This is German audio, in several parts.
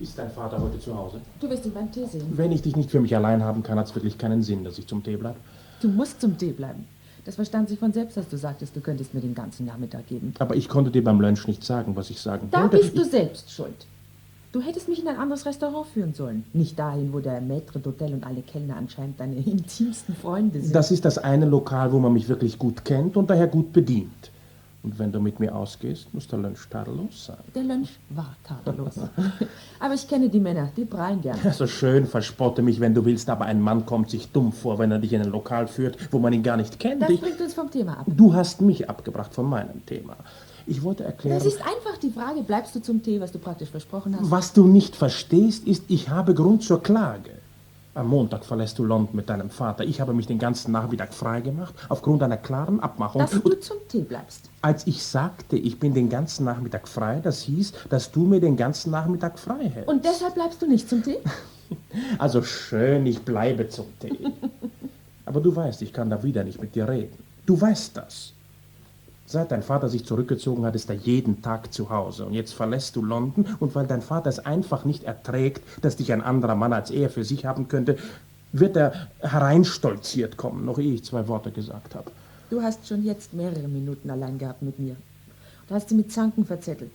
Ist dein Vater heute zu Hause? Du wirst ihn beim Tee sehen. Wenn ich dich nicht für mich allein haben kann, hat es wirklich keinen Sinn, dass ich zum Tee bleibe. Du musst zum Tee bleiben. Das verstand sich von selbst, als du sagtest, du könntest mir den ganzen Nachmittag geben. Aber ich konnte dir beim Lunch nicht sagen, was ich sagen Da wollte. bist du selbst schuld. Du hättest mich in ein anderes Restaurant führen sollen. Nicht dahin, wo der Maître d'Hôtel und alle Kellner anscheinend deine intimsten Freunde sind. Das ist das eine Lokal, wo man mich wirklich gut kennt und daher gut bedient. Und wenn du mit mir ausgehst, muss der Lunch tadellos sein. Der Lunch war tadellos. Aber ich kenne die Männer, die prahlen gern. So schön, verspotte mich, wenn du willst, aber ein Mann kommt sich dumm vor, wenn er dich in ein Lokal führt, wo man ihn gar nicht kennt. Das bringt uns vom Thema ab. Du hast mich abgebracht von meinem Thema. Ich wollte erklären... Das ist einfach die Frage, bleibst du zum Tee, was du praktisch versprochen hast? Was du nicht verstehst, ist, ich habe Grund zur Klage. Am Montag verlässt du London mit deinem Vater. Ich habe mich den ganzen Nachmittag freigemacht, aufgrund einer klaren Abmachung. Dass du zum Tee bleibst. Als ich sagte, ich bin den ganzen Nachmittag frei, das hieß, dass du mir den ganzen Nachmittag frei hältst. Und deshalb bleibst du nicht zum Tee? Also schön, ich bleibe zum Tee. Aber du weißt, ich kann da wieder nicht mit dir reden. Du weißt das. Seit dein Vater sich zurückgezogen hat, ist er jeden Tag zu Hause. Und jetzt verlässt du London, und weil dein Vater es einfach nicht erträgt, dass dich ein anderer Mann als er für sich haben könnte, wird er hereinstolziert kommen, noch ehe ich 2 Worte gesagt habe. Du hast schon jetzt mehrere Minuten allein gehabt mit mir. Du hast sie mit Zanken verzettelt.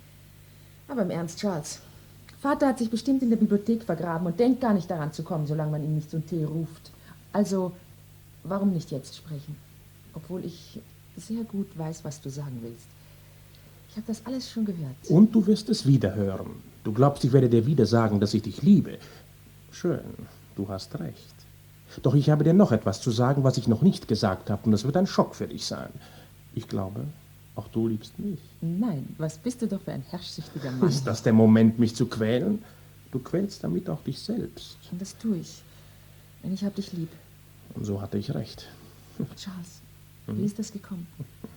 Aber im Ernst, Charles, Vater hat sich bestimmt in der Bibliothek vergraben und denkt gar nicht daran zu kommen, solange man ihn nicht zum Tee ruft. Also, warum nicht jetzt sprechen? Obwohl ich sehr gut weiß, was du sagen willst. Ich habe das alles schon gehört. Und du wirst es wieder hören. Du glaubst, ich werde dir wieder sagen, dass ich dich liebe. Schön, du hast recht. Doch ich habe dir noch etwas zu sagen, was ich noch nicht gesagt habe, und das wird ein Schock für dich sein. Ich glaube, auch du liebst mich. Nein, was bist du doch für ein herrschsüchtiger Mann. Ist das der Moment, mich zu quälen? Du quälst damit auch dich selbst. Und das tue ich. Denn ich habe dich lieb. Und so hatte ich recht. Charles, wie ist das gekommen?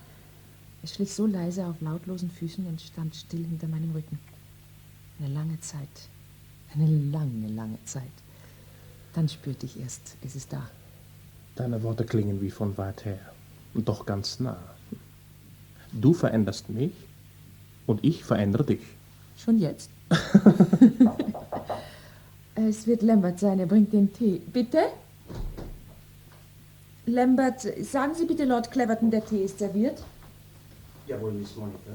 Es schlich so leise auf lautlosen Füßen und stand still hinter meinem Rücken. Eine lange Zeit. Eine lange, lange Zeit. Dann spürte ich erst, es ist da. Deine Worte klingen wie von weit her. Und doch ganz nah. Du veränderst mich und ich verändere dich. Schon jetzt? Es wird Lambert sein, er bringt den Tee. Bitte? Lambert, sagen Sie bitte Lord Cleverton, der Tee ist serviert. Jawohl, Miss Monica.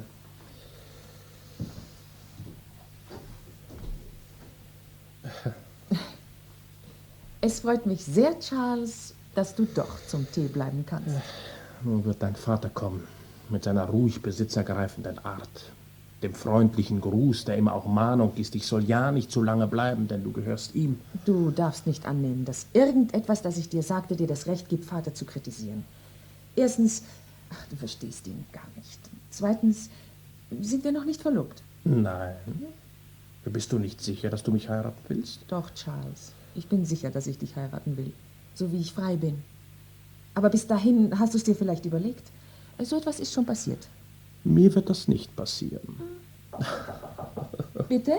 Es freut mich sehr, Charles, dass du doch zum Tee bleiben kannst. Nun wird dein Vater kommen, mit seiner ruhig besitzergreifenden Art, dem freundlichen Gruß, der immer auch Mahnung ist, ich soll ja nicht zu lange bleiben, denn du gehörst ihm. Du darfst nicht annehmen, dass irgendetwas, das ich dir sagte, dir das Recht gibt, Vater zu kritisieren. Erstens, du verstehst ihn gar nicht. Zweitens, sind wir noch nicht verlobt? Nein. Bist du nicht sicher, dass du mich heiraten willst? Doch, Charles. Ich bin sicher, dass ich dich heiraten will. So wie ich frei bin. Aber bis dahin hast du es dir vielleicht überlegt. So etwas ist schon passiert. Mir wird das nicht passieren. Bitte?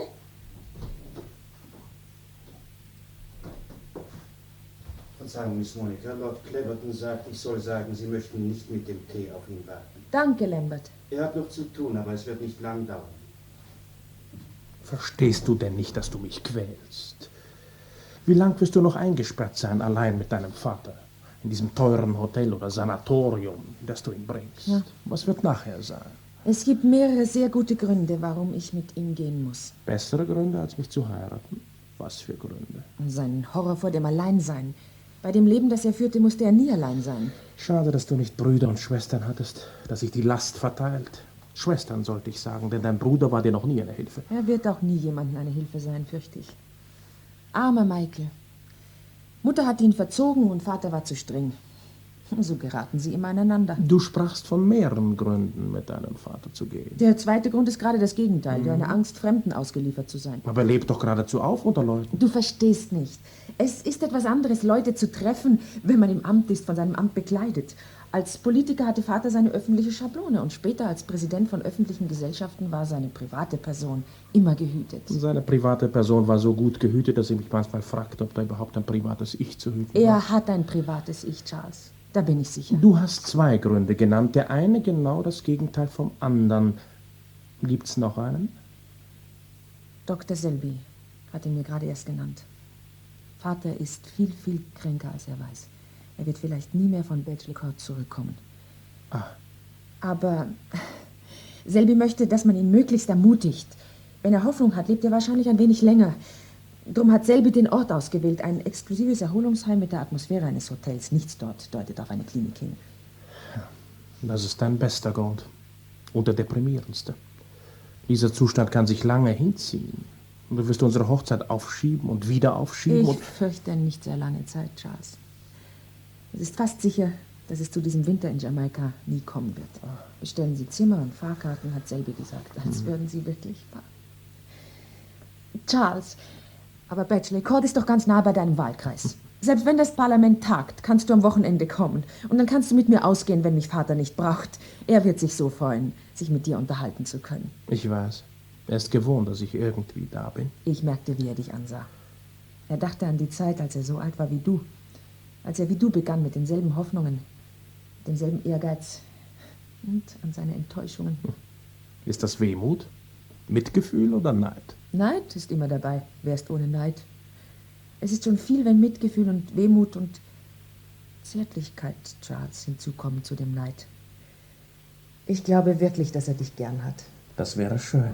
Verzeihung, Miss Monica. Lord Cleverton sagt, ich soll sagen, Sie möchten nicht mit dem Tee auf ihn warten. Danke, Lambert. Er hat noch zu tun, aber es wird nicht lang dauern. Verstehst du denn nicht, dass du mich quälst? Wie lang wirst du noch eingesperrt sein, allein mit deinem Vater? In diesem teuren Hotel oder Sanatorium, in das du ihn bringst? Ja. Was wird nachher sein? Es gibt mehrere sehr gute Gründe, warum ich mit ihm gehen muss. Bessere Gründe, als mich zu heiraten? Was für Gründe? Sein Horror vor dem Alleinsein. Bei dem Leben, das er führte, musste er nie allein sein. Schade, dass du nicht Brüder und Schwestern hattest, dass sich die Last verteilt. Schwestern sollte ich sagen, denn dein Bruder war dir noch nie eine Hilfe. Er wird auch nie jemandem eine Hilfe sein, fürchte ich. Armer Michael. Mutter hat ihn verzogen und Vater war zu streng. So geraten sie immer aneinander. Du sprachst von mehreren Gründen, mit deinem Vater zu gehen. Der zweite Grund ist gerade das Gegenteil, eine Angst, Fremden ausgeliefert zu sein. Aber er lebt doch geradezu auf unter Leuten. Du verstehst nicht. Es ist etwas anderes, Leute zu treffen, wenn man im Amt ist, von seinem Amt bekleidet. Als Politiker hatte Vater seine öffentliche Schablone und später als Präsident von öffentlichen Gesellschaften war seine private Person immer gehütet. Seine private Person war so gut gehütet, dass ich mich manchmal fragte, ob da überhaupt ein privates Ich zu hüten war. Er hat ein privates Ich, Charles. Da bin ich sicher. Du hast 2 Gründe genannt. Der eine genau das Gegenteil vom anderen. Gibt's noch einen? Dr. Selby. Hat ihn mir gerade erst genannt. Vater ist viel, viel kränker, als er weiß. Er wird vielleicht nie mehr von Bletchley Court zurückkommen. Ah. Aber Selby möchte, dass man ihn möglichst ermutigt. Wenn er Hoffnung hat, lebt er wahrscheinlich ein wenig länger. Drum hat Selby den Ort ausgewählt. Ein exklusives Erholungsheim mit der Atmosphäre eines Hotels. Nichts dort deutet auf eine Klinik hin. Das ist dein bester Grund. Und der deprimierendste. Dieser Zustand kann sich lange hinziehen. Und du wirst unsere Hochzeit aufschieben und wieder aufschieben. Ich fürchte nicht sehr lange Zeit, Charles. Es ist fast sicher, dass es zu diesem Winter in Jamaika nie kommen wird. Bestellen Sie Zimmer und Fahrkarten, hat Selby gesagt, als würden Sie wirklich fahren. Charles, aber Bletchley Court ist doch ganz nah bei deinem Wahlkreis. Selbst wenn das Parlament tagt, kannst du am Wochenende kommen. Und dann kannst du mit mir ausgehen, wenn mich Vater nicht braucht. Er wird sich so freuen, sich mit dir unterhalten zu können. Ich weiß. Er ist gewohnt, dass ich irgendwie da bin. Ich merkte, wie er dich ansah. Er dachte an die Zeit, als er so alt war wie du. Als er wie du begann mit denselben Hoffnungen, demselben Ehrgeiz und an seine Enttäuschungen. Ist das Wehmut? Mitgefühl oder Neid? Neid ist immer dabei. Wer ist ohne Neid? Es ist schon viel, wenn Mitgefühl und Wehmut und Zärtlichkeit, Charles, hinzukommen zu dem Neid. Ich glaube wirklich, dass er dich gern hat. Das wäre schön.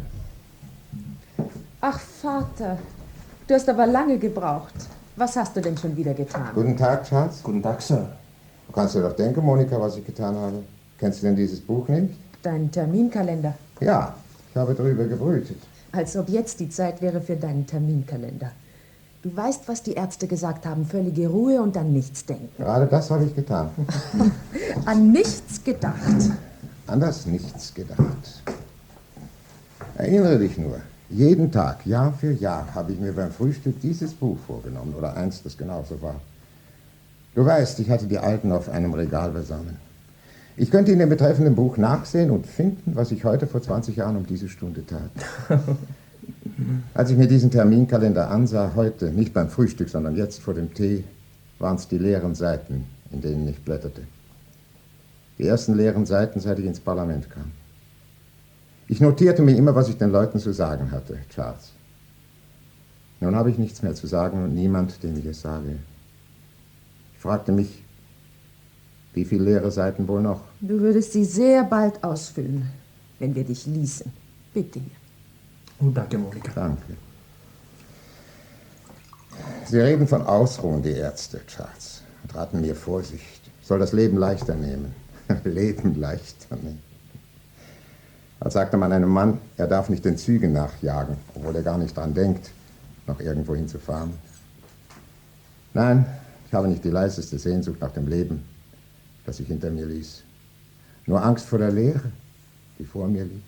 Ach, Vater, du hast aber lange gebraucht. Was hast du denn schon wieder getan? Guten Tag, Charles. Guten Tag, Sir. Du kannst dir doch denken, Monika, was ich getan habe. Kennst du denn dieses Buch nicht? Dein Terminkalender. Ja, ich habe drüber gebrütet. Als ob jetzt die Zeit wäre für deinen Terminkalender. Du weißt, was die Ärzte gesagt haben. Völlige Ruhe und an nichts denken. Gerade das habe ich getan. An nichts gedacht. An das nichts gedacht. Erinnere dich nur, jeden Tag, Jahr für Jahr, habe ich mir beim Frühstück dieses Buch vorgenommen. Oder eins, das genauso war. Du weißt, ich hatte die alten auf einem Regal beisammen. Ich könnte in dem betreffenden Buch nachsehen und finden, was ich heute vor 20 Jahren um diese Stunde tat. Als ich mir diesen Terminkalender ansah, heute, nicht beim Frühstück, sondern jetzt vor dem Tee, waren es die leeren Seiten, in denen ich blätterte. Die ersten leeren Seiten, seit ich ins Parlament kam. Ich notierte mir immer, was ich den Leuten zu sagen hatte, Charles. Nun habe ich nichts mehr zu sagen und niemand, dem ich es sage. Ich fragte mich, wie viele leere Seiten wohl noch? Du würdest sie sehr bald ausfüllen, wenn wir dich ließen. Bitte hier. Oh, danke, Monika. Danke. Sie reden von Ausruhen, die Ärzte, Charles, und raten mir Vorsicht. Ich soll das Leben leichter nehmen. Leben leichter nehmen. Als sagte man einem Mann, er darf nicht den Zügen nachjagen, obwohl er gar nicht dran denkt, noch irgendwo hinzufahren. Nein, ich habe nicht die leiseste Sehnsucht nach dem Leben, das ich hinter mir ließ. Nur Angst vor der Leere, die vor mir liegt.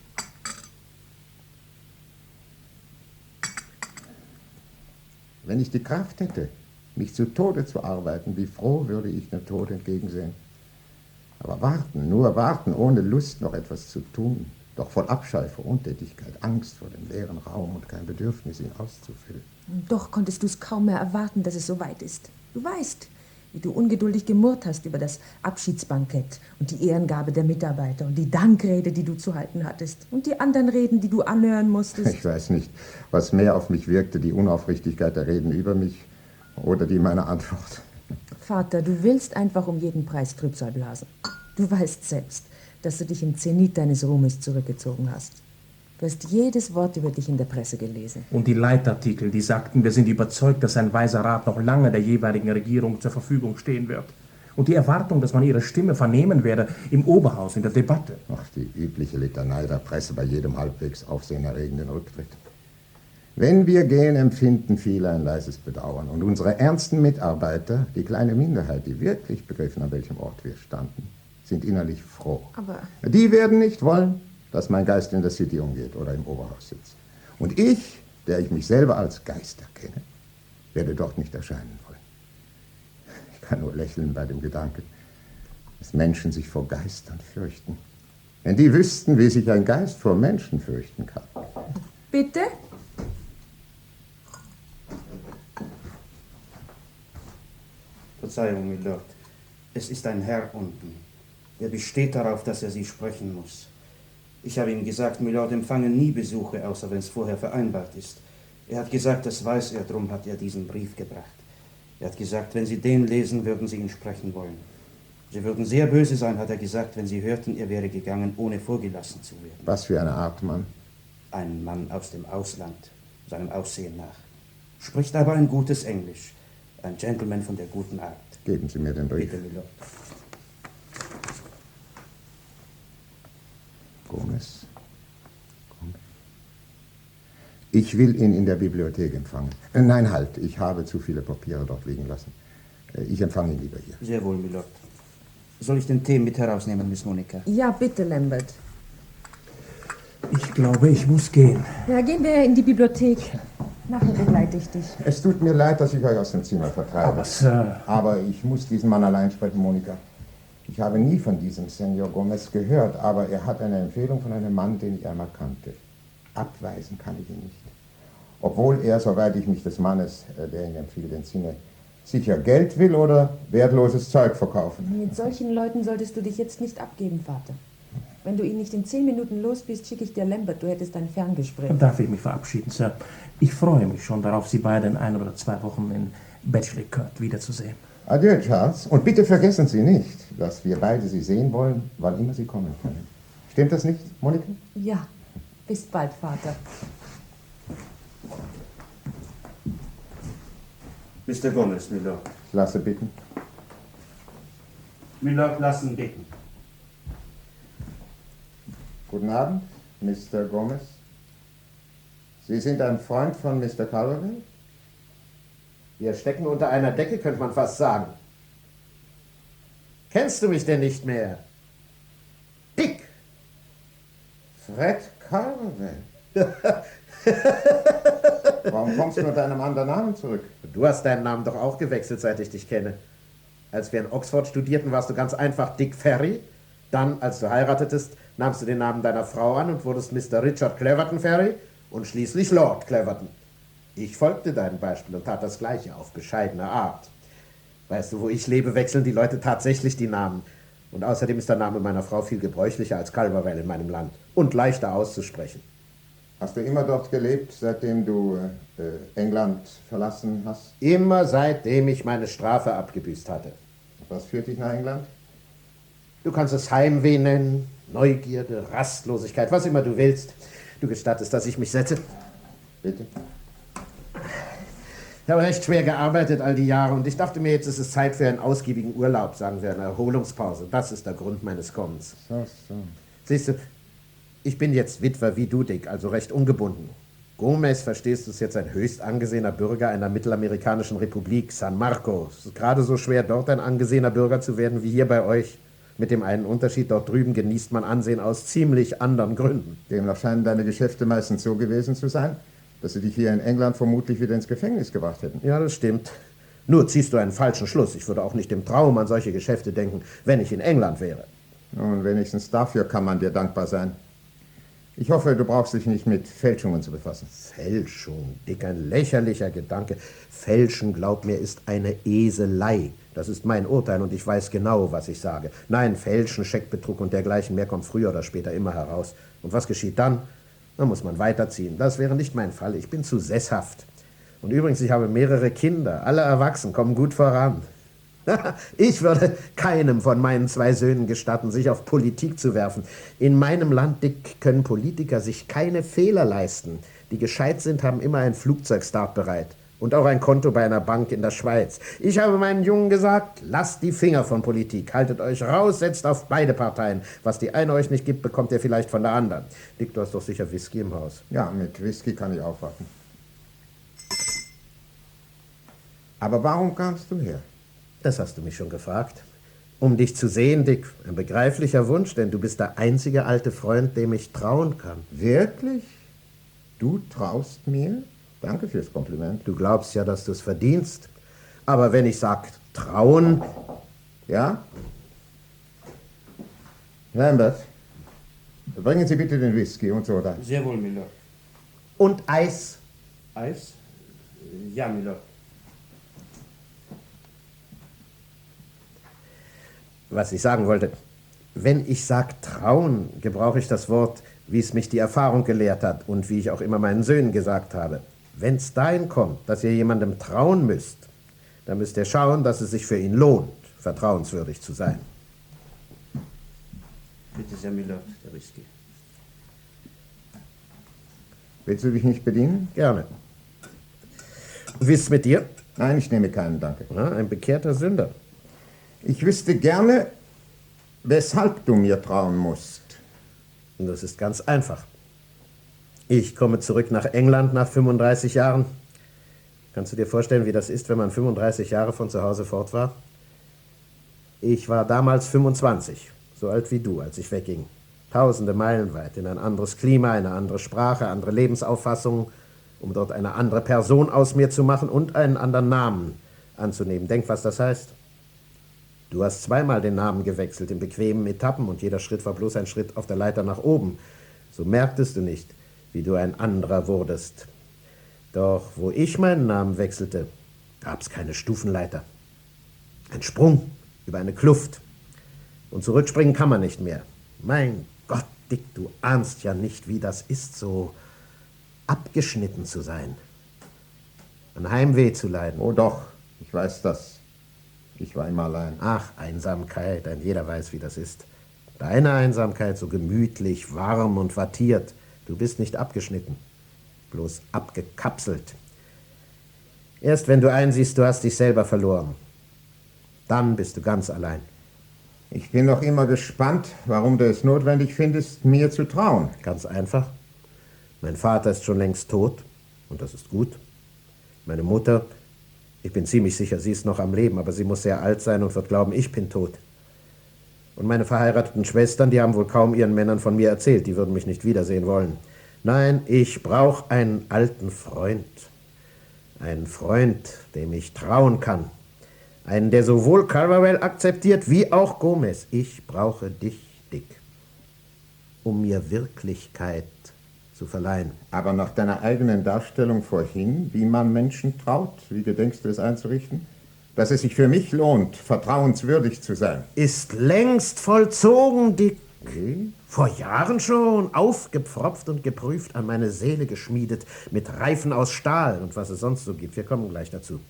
Wenn ich die Kraft hätte, mich zu Tode zu arbeiten, wie froh würde ich dem Tod entgegensehen. Aber warten, nur warten, ohne Lust noch etwas zu tun, doch voll Abscheu vor Untätigkeit, Angst vor dem leeren Raum und kein Bedürfnis, ihn auszufüllen. Und doch konntest du es kaum mehr erwarten, dass es so weit ist. Du weißt, wie du ungeduldig gemurrt hast über das Abschiedsbankett und die Ehrengabe der Mitarbeiter und die Dankrede, die du zu halten hattest und die anderen Reden, die du anhören musstest. Ich weiß nicht, was mehr auf mich wirkte, die Unaufrichtigkeit der Reden über mich oder die meiner Antwort. Vater, du willst einfach um jeden Preis Trübsal blasen. Du weißt selbst, dass du dich im Zenit deines Ruhmes zurückgezogen hast. Du hast jedes Wort über dich in der Presse gelesen. Und die Leitartikel, die sagten, wir sind überzeugt, dass ein weiser Rat noch lange der jeweiligen Regierung zur Verfügung stehen wird. Und die Erwartung, dass man ihre Stimme vernehmen werde im Oberhaus in der Debatte. Ach, die übliche Litanei der Presse bei jedem halbwegs aufsehenerregenden Rücktritt. Wenn wir gehen, empfinden viele ein leises Bedauern. Und unsere ernsten Mitarbeiter, die kleine Minderheit, die wirklich begriffen, an welchem Ort wir standen, sind innerlich froh. Aber Die werden nicht wollen, dass mein Geist in der City umgeht oder im Oberhaus sitzt. Und ich, der ich mich selber als Geist erkenne, werde dort nicht erscheinen wollen. Ich kann nur lächeln bei dem Gedanken, dass Menschen sich vor Geistern fürchten. Wenn die wüssten, wie sich ein Geist vor Menschen fürchten kann. bitte? Verzeihung, Milord. Es ist ein Herr unten. Er besteht darauf, dass er Sie sprechen muss. Ich habe ihm gesagt, Milord empfange nie Besuche, außer wenn es vorher vereinbart ist. Er hat gesagt, das weiß er, darum hat er diesen Brief gebracht. Er hat gesagt, wenn Sie den lesen, würden Sie ihn sprechen wollen. Sie würden sehr böse sein, hat er gesagt, wenn Sie hörten, er wäre gegangen, ohne vorgelassen zu werden. Was für eine Art Mann? Ein Mann aus dem Ausland, seinem Aussehen nach. Spricht aber ein gutes Englisch. Ein Gentleman von der guten Art. Geben Sie mir den Brief. Bitte, Milord. Gomez. Ich will ihn in der Bibliothek empfangen. Nein, halt, ich habe zu viele Papiere dort liegen lassen. Ich empfange ihn lieber hier. Sehr wohl, Milord. Soll ich den Tee mit herausnehmen, Miss Monika? Ja, bitte, Lambert. Ich glaube, ich muss gehen. Ja, gehen wir in die Bibliothek. Nachher begleite ich dich. Es tut mir leid, dass ich euch aus dem Zimmer vertreibe. Aber, Sir... Aber ich muss diesen Mann allein sprechen, Monika. Ich habe nie von diesem Senor Gomez gehört, aber er hat eine Empfehlung von einem Mann, den ich einmal kannte. Abweisen kann ich ihn nicht. Obwohl er, soweit ich mich des Mannes, der ihn empfiehlt, entsinne, sicher Geld will oder wertloses Zeug verkaufen. Mit solchen Leuten solltest du dich jetzt nicht abgeben, Vater. Wenn du ihn nicht in 10 Minuten los bist, schicke ich dir Lambert. Du hättest ein Ferngespräch. Darf ich mich verabschieden, Sir? Ich freue mich schon darauf, Sie beide in 1 oder 2 Wochen in Bletchley Court wiederzusehen. Adieu, Charles. Und bitte vergessen Sie nicht, dass wir beide Sie sehen wollen, wann immer Sie kommen können. Stimmt das nicht, Monika? Ja, bis bald, Vater. Mr. Gomez, Milord. Ich lasse bitten. Milord, lassen bitten. Guten Abend, Mr. Gomez. Sie sind ein Freund von Mr. Calvary? Wir stecken unter einer Decke, könnte man fast sagen. Kennst du mich denn nicht mehr? Dick! Fred Calvary. Warum kommst du unter einem anderen Namen zurück? Du hast deinen Namen doch auch gewechselt, seit ich dich kenne. Als wir in Oxford studierten, warst du ganz einfach Dick Ferry. Dann, als du heiratetest, nahmst du den Namen deiner Frau an und wurdest Mr. Richard Cleverton Ferry und schließlich Lord Cleverton. Ich folgte deinem Beispiel und tat das Gleiche auf bescheidene Art. Weißt du, wo ich lebe, wechseln die Leute tatsächlich die Namen. Und außerdem ist der Name meiner Frau viel gebräuchlicher als Calverwell in meinem Land und leichter auszusprechen. Hast du immer dort gelebt, seitdem du England verlassen hast? Immer seitdem ich meine Strafe abgebüßt hatte. Was führt dich nach England? Du kannst es Heimweh nennen, Neugierde, Rastlosigkeit, was immer du willst. Du gestattest, dass ich mich setze? Bitte. Ich habe recht schwer gearbeitet all die Jahre und ich dachte mir, jetzt ist es Zeit für einen ausgiebigen Urlaub, sagen wir, eine Erholungspause. Das ist der Grund meines Kommens. So. Siehst du, ich bin jetzt Witwer wie du, Dick, also recht ungebunden. Gomez, verstehst du, ist jetzt ein höchst angesehener Bürger einer mittelamerikanischen Republik, San Marcos. Es ist gerade so schwer, dort ein angesehener Bürger zu werden wie hier bei euch. Mit dem einen Unterschied, dort drüben genießt man Ansehen aus ziemlich anderen Gründen. Demnach scheinen deine Geschäfte meistens so gewesen zu sein, dass sie dich hier in England vermutlich wieder ins Gefängnis gebracht hätten. Ja, das stimmt. Nur ziehst du einen falschen Schluss. Ich würde auch nicht im Traum an solche Geschäfte denken, wenn ich in England wäre. Nun, wenigstens dafür kann man dir dankbar sein. Ich hoffe, du brauchst dich nicht mit Fälschungen zu befassen. Fälschung, Dick, ein lächerlicher Gedanke. Fälschen, glaub mir, ist eine Eselei. Das ist mein Urteil und ich weiß genau, was ich sage. Nein, Fälschen, Scheckbetrug und dergleichen mehr kommt früher oder später immer heraus. Und was geschieht dann? Dann muss man weiterziehen. Das wäre nicht mein Fall. Ich bin zu sesshaft. Und übrigens, ich habe mehrere Kinder. Alle erwachsen, kommen gut voran. Ich würde keinem von meinen 2 Söhnen gestatten, sich auf Politik zu werfen. In meinem Land, Dick, können Politiker sich keine Fehler leisten. Die gescheit sind, haben immer ein Flugzeug startbereit. Und auch ein Konto bei einer Bank in der Schweiz. Ich habe meinen Jungen gesagt, lasst die Finger von Politik. Haltet euch raus, setzt auf beide Parteien. Was die eine euch nicht gibt, bekommt ihr vielleicht von der anderen. Dick, du hast doch sicher Whisky im Haus. Ja, mit Whisky kann ich aufwarten. Aber warum kamst du her? Das hast du mich schon gefragt. Um dich zu sehen, Dick. Ein begreiflicher Wunsch, denn du bist der einzige alte Freund, dem ich trauen kann. Wirklich? Du traust mir? Danke fürs Kompliment. Du glaubst ja, dass du es verdienst. Aber wenn ich sag trauen... Ja? Lambert, bringen Sie bitte den Whisky und Soda. Sehr wohl, Milord. Und Eis. Eis? Ja, Milord. Was ich sagen wollte, wenn ich sag trauen, gebrauche ich das Wort, wie es mich die Erfahrung gelehrt hat und wie ich auch immer meinen Söhnen gesagt habe. Wenn's dahin kommt, dass ihr jemandem trauen müsst, dann müsst ihr schauen, dass es sich für ihn lohnt, vertrauenswürdig zu sein. Bitte sehr, Milord, der Whisky. Willst du dich nicht bedienen? Gerne. Wie ist's mit dir? Nein, ich nehme keinen, danke. Ja, ein bekehrter Sünder. Ich wüsste gerne, weshalb du mir trauen musst. Und das ist ganz einfach. Ich komme zurück nach England nach 35 Jahren. Kannst du dir vorstellen, wie das ist, wenn man 35 Jahre von zu Hause fort war? Ich war damals 25, so alt wie du, als ich wegging. Tausende Meilen weit, in ein anderes Klima, eine andere Sprache, andere Lebensauffassung, um dort eine andere Person aus mir zu machen und einen anderen Namen anzunehmen. Denk, was das heißt. Du hast zweimal den Namen gewechselt, in bequemen Etappen, und jeder Schritt war bloß ein Schritt auf der Leiter nach oben. So merktest du nicht, wie du ein anderer wurdest. Doch wo ich meinen Namen wechselte, gab's keine Stufenleiter. Ein Sprung über eine Kluft. Und zurückspringen kann man nicht mehr. Mein Gott, Dick, du ahnst ja nicht, wie das ist, so abgeschnitten zu sein. An Heimweh zu leiden. Oh doch, ich weiß das. Ich war immer allein. Ach, Einsamkeit, ein jeder weiß, wie das ist. Deine Einsamkeit so gemütlich, warm und wattiert. Du bist nicht abgeschnitten, bloß abgekapselt. Erst wenn du einsiehst, du hast dich selber verloren, dann bist du ganz allein. Ich bin noch immer gespannt, warum du es notwendig findest, mir zu trauen. Ganz einfach. Mein Vater ist schon längst tot, und das ist gut. Meine Mutter, ich bin ziemlich sicher, sie ist noch am Leben, aber sie muss sehr alt sein und wird glauben, ich bin tot. Und meine verheirateten Schwestern, die haben wohl kaum ihren Männern von mir erzählt, die würden mich nicht wiedersehen wollen. Nein, ich brauche einen alten Freund. Einen Freund, dem ich trauen kann. Einen, der sowohl Calverwell akzeptiert, wie auch Gomez. Ich brauche dich, Dick, um mir Wirklichkeit zu verleihen. Aber nach deiner eigenen Darstellung vorhin, wie man Menschen traut, wie gedenkst du es einzurichten? Dass es sich für mich lohnt, vertrauenswürdig zu sein. Ist längst vollzogen, Dick. Vor Jahren schon, aufgepfropft und geprüft, an meine Seele geschmiedet, mit Reifen aus Stahl und was es sonst so gibt. Wir kommen gleich dazu.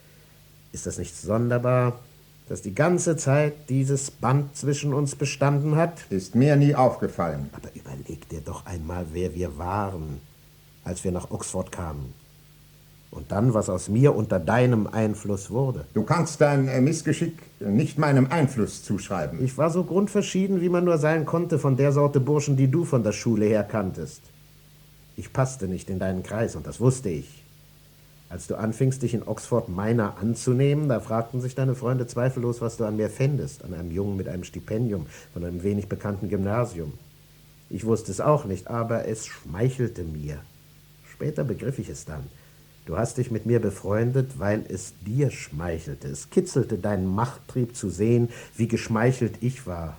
Ist das nicht sonderbar, dass die ganze Zeit dieses Band zwischen uns bestanden hat? Ist mir nie aufgefallen. Aber überleg dir doch einmal, wer wir waren, als wir nach Oxford kamen. Und dann, was aus mir unter deinem Einfluss wurde. Du kannst dein Missgeschick nicht meinem Einfluss zuschreiben. Ich war so grundverschieden, wie man nur sein konnte von der Sorte Burschen, die du von der Schule her kanntest. Ich passte nicht in deinen Kreis, und das wusste ich. Als du anfingst, dich in Oxford meiner anzunehmen, da fragten sich deine Freunde zweifellos, was du an mir fändest, an einem Jungen mit einem Stipendium von einem wenig bekannten Gymnasium. Ich wusste es auch nicht, aber es schmeichelte mir. Später begriff ich es dann. Du hast dich mit mir befreundet, weil es dir schmeichelte. Es kitzelte deinen Machttrieb zu sehen, wie geschmeichelt ich war,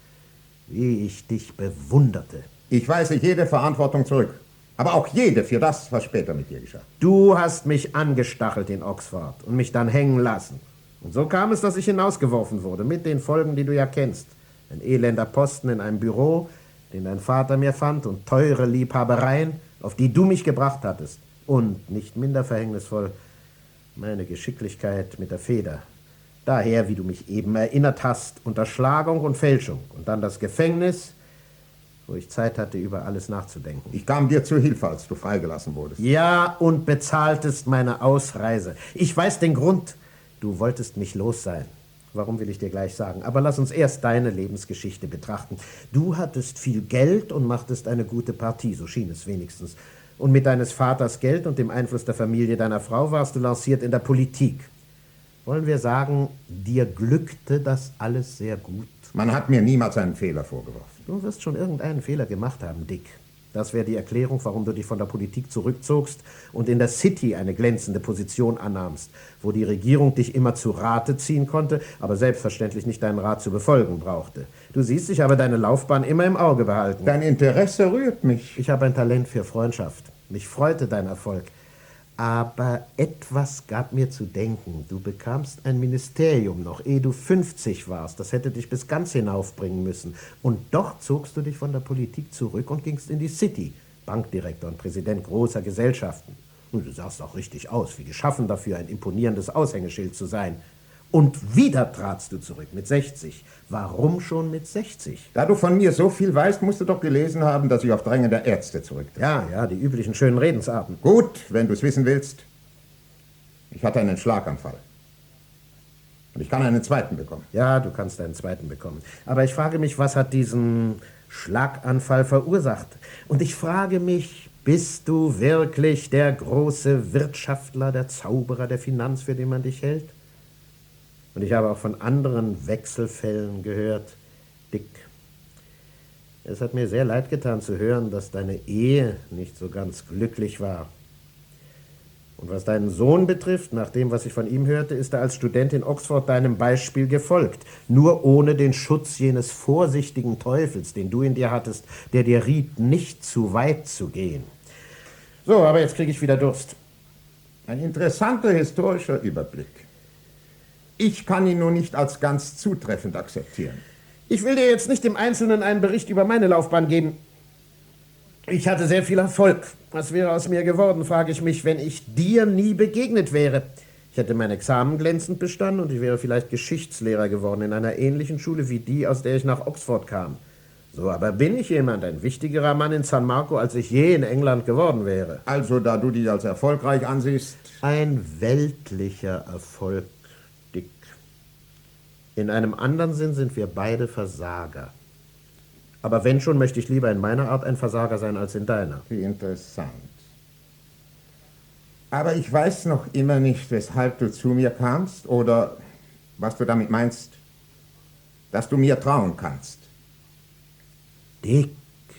wie ich dich bewunderte. Ich weise jede Verantwortung zurück. Aber auch jede für das, was später mit dir geschah. Du hast mich angestachelt in Oxford und mich dann hängen lassen. Und so kam es, dass ich hinausgeworfen wurde, mit den Folgen, die du ja kennst. Ein elender Posten in einem Büro, den dein Vater mir fand, und teure Liebhabereien, auf die du mich gebracht hattest. Und, nicht minder verhängnisvoll, meine Geschicklichkeit mit der Feder. Daher, wie du mich eben erinnert hast, Unterschlagung und Fälschung. Und dann das Gefängnis, wo ich Zeit hatte, über alles nachzudenken. Ich kam dir zu Hilfe, als du freigelassen wurdest. Ja, und bezahltest meine Ausreise. Ich weiß den Grund. Du wolltest mich los sein. Warum, will ich dir gleich sagen. Aber lass uns erst deine Lebensgeschichte betrachten. Du hattest viel Geld und machtest eine gute Partie, so schien es wenigstens. Und mit deines Vaters Geld und dem Einfluss der Familie deiner Frau warst du lanciert in der Politik. Wollen wir sagen, dir glückte das alles sehr gut? Man hat mir niemals einen Fehler vorgeworfen. Du wirst schon irgendeinen Fehler gemacht haben, Dick. Das wäre die Erklärung, warum du dich von der Politik zurückzogst und in der City eine glänzende Position annahmst, wo die Regierung dich immer zu Rate ziehen konnte, aber selbstverständlich nicht deinen Rat zu befolgen brauchte. Du siehst, ich habe deine Laufbahn immer im Auge behalten. Dein Interesse rührt mich. Ich habe ein Talent für Freundschaft. Mich freute dein Erfolg. Aber etwas gab mir zu denken. Du bekamst ein Ministerium noch, ehe du 50 warst. Das hätte dich bis ganz hinaufbringen müssen. Und doch zogst du dich von der Politik zurück und gingst in die City. Bankdirektor und Präsident großer Gesellschaften. Und du sahst auch richtig aus, wie geschaffen dafür, ein imponierendes Aushängeschild zu sein. Und wieder tratst du zurück mit 60. Warum schon mit 60? Da du von mir so viel weißt, musst du doch gelesen haben, dass ich auf Drängen der Ärzte zurücktrete. Ja, die üblichen schönen Redensarten. Gut, wenn du es wissen willst. Ich hatte einen Schlaganfall. Und ich kann einen zweiten bekommen. Ja, du kannst einen zweiten bekommen. Aber ich frage mich, was hat diesen Schlaganfall verursacht? Und ich frage mich, bist du wirklich der große Wirtschaftler, der Zauberer der Finanz, für den man dich hält? Und ich habe auch von anderen Wechselfällen gehört. Dick, es hat mir sehr leid getan zu hören, dass deine Ehe nicht so ganz glücklich war. Und was deinen Sohn betrifft, nach dem, was ich von ihm hörte, ist er als Student in Oxford deinem Beispiel gefolgt. Nur ohne den Schutz jenes vorsichtigen Teufels, den du in dir hattest, der dir riet, nicht zu weit zu gehen. So, aber jetzt kriege ich wieder Durst. Ein interessanter historischer Überblick. Ich kann ihn nur nicht als ganz zutreffend akzeptieren. Ich will dir jetzt nicht im Einzelnen einen Bericht über meine Laufbahn geben. Ich hatte sehr viel Erfolg. Was wäre aus mir geworden, frage ich mich, wenn ich dir nie begegnet wäre. Ich hätte mein Examen glänzend bestanden und ich wäre vielleicht Geschichtslehrer geworden in einer ähnlichen Schule wie die, aus der ich nach Oxford kam. So aber bin ich jemand, ein wichtigerer Mann in San Marco, als ich je in England geworden wäre. Also, da du dich als erfolgreich ansiehst? Ein weltlicher Erfolg, Dick. In einem anderen Sinn sind wir beide Versager. Aber wenn schon, möchte ich lieber in meiner Art ein Versager sein als in deiner. Wie interessant. Aber ich weiß noch immer nicht, weshalb du zu mir kamst oder was du damit meinst, dass du mir trauen kannst. Dick,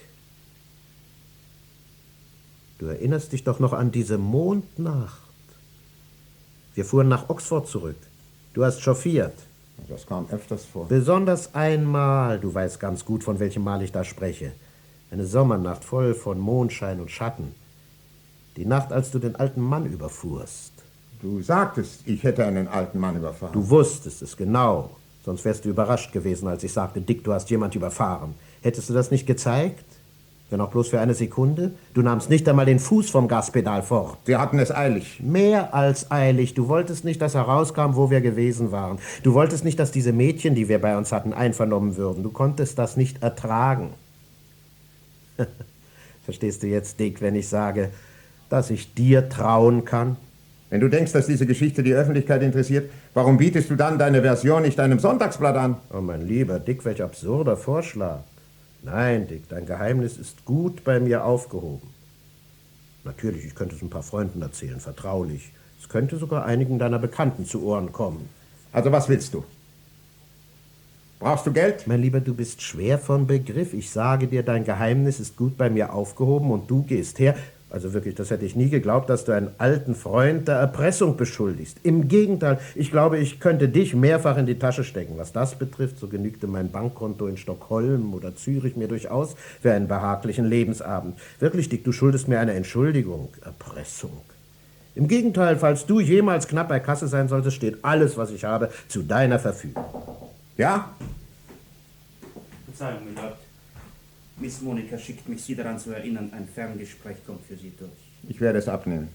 du erinnerst dich doch noch an diese Mondnacht. Wir fuhren nach Oxford zurück. Du hast chauffiert. Das kam öfters vor. Besonders einmal, du weißt ganz gut, von welchem Mal ich da spreche. Eine Sommernacht voll von Mondschein und Schatten. Die Nacht, als du den alten Mann überfuhrst. Du sagtest, ich hätte einen alten Mann überfahren. Du wusstest es genau. Sonst wärst du überrascht gewesen, als ich sagte, Dick, du hast jemand überfahren. Hättest du das nicht gezeigt? Wenn auch bloß für eine Sekunde? Du nahmst nicht einmal den Fuß vom Gaspedal fort. Wir hatten es eilig. Mehr als eilig. Du wolltest nicht, dass herauskam, wo wir gewesen waren. Du wolltest nicht, dass diese Mädchen, die wir bei uns hatten, einvernommen würden. Du konntest das nicht ertragen. Verstehst du jetzt, Dick, wenn ich sage, dass ich dir trauen kann? Wenn du denkst, dass diese Geschichte die Öffentlichkeit interessiert, warum bietest du dann deine Version nicht einem Sonntagsblatt an? Oh, mein lieber Dick, welch absurder Vorschlag. Nein, Dick, dein Geheimnis ist gut bei mir aufgehoben. Natürlich, ich könnte es ein paar Freunden erzählen, vertraulich. Es könnte sogar einigen deiner Bekannten zu Ohren kommen. Also was willst du? Brauchst du Geld? Mein Lieber, du bist schwer von Begriff. Ich sage dir, dein Geheimnis ist gut bei mir aufgehoben und du gehst her. Also wirklich, das hätte ich nie geglaubt, dass du einen alten Freund der Erpressung beschuldigst. Im Gegenteil, ich glaube, ich könnte dich mehrfach in die Tasche stecken. Was das betrifft, so genügte mein Bankkonto in Stockholm oder Zürich mir durchaus für einen behaglichen Lebensabend. Wirklich, Dick, du schuldest mir eine Entschuldigung. Erpressung. Im Gegenteil, falls du jemals knapp bei Kasse sein solltest, steht alles, was ich habe, zu deiner Verfügung. Ja? Verzeihung, Milord. Miss Monika schickt mich, Sie daran zu erinnern, ein Ferngespräch kommt für Sie durch. Ich werde es abnehmen.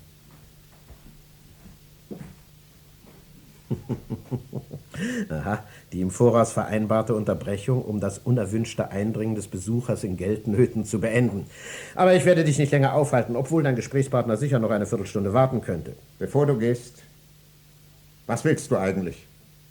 Aha, die im Voraus vereinbarte Unterbrechung, um das unerwünschte Eindringen des Besuchers in Geldnöten zu beenden. Aber ich werde dich nicht länger aufhalten, obwohl dein Gesprächspartner sicher noch eine Viertelstunde warten könnte. Bevor du gehst, was willst du eigentlich?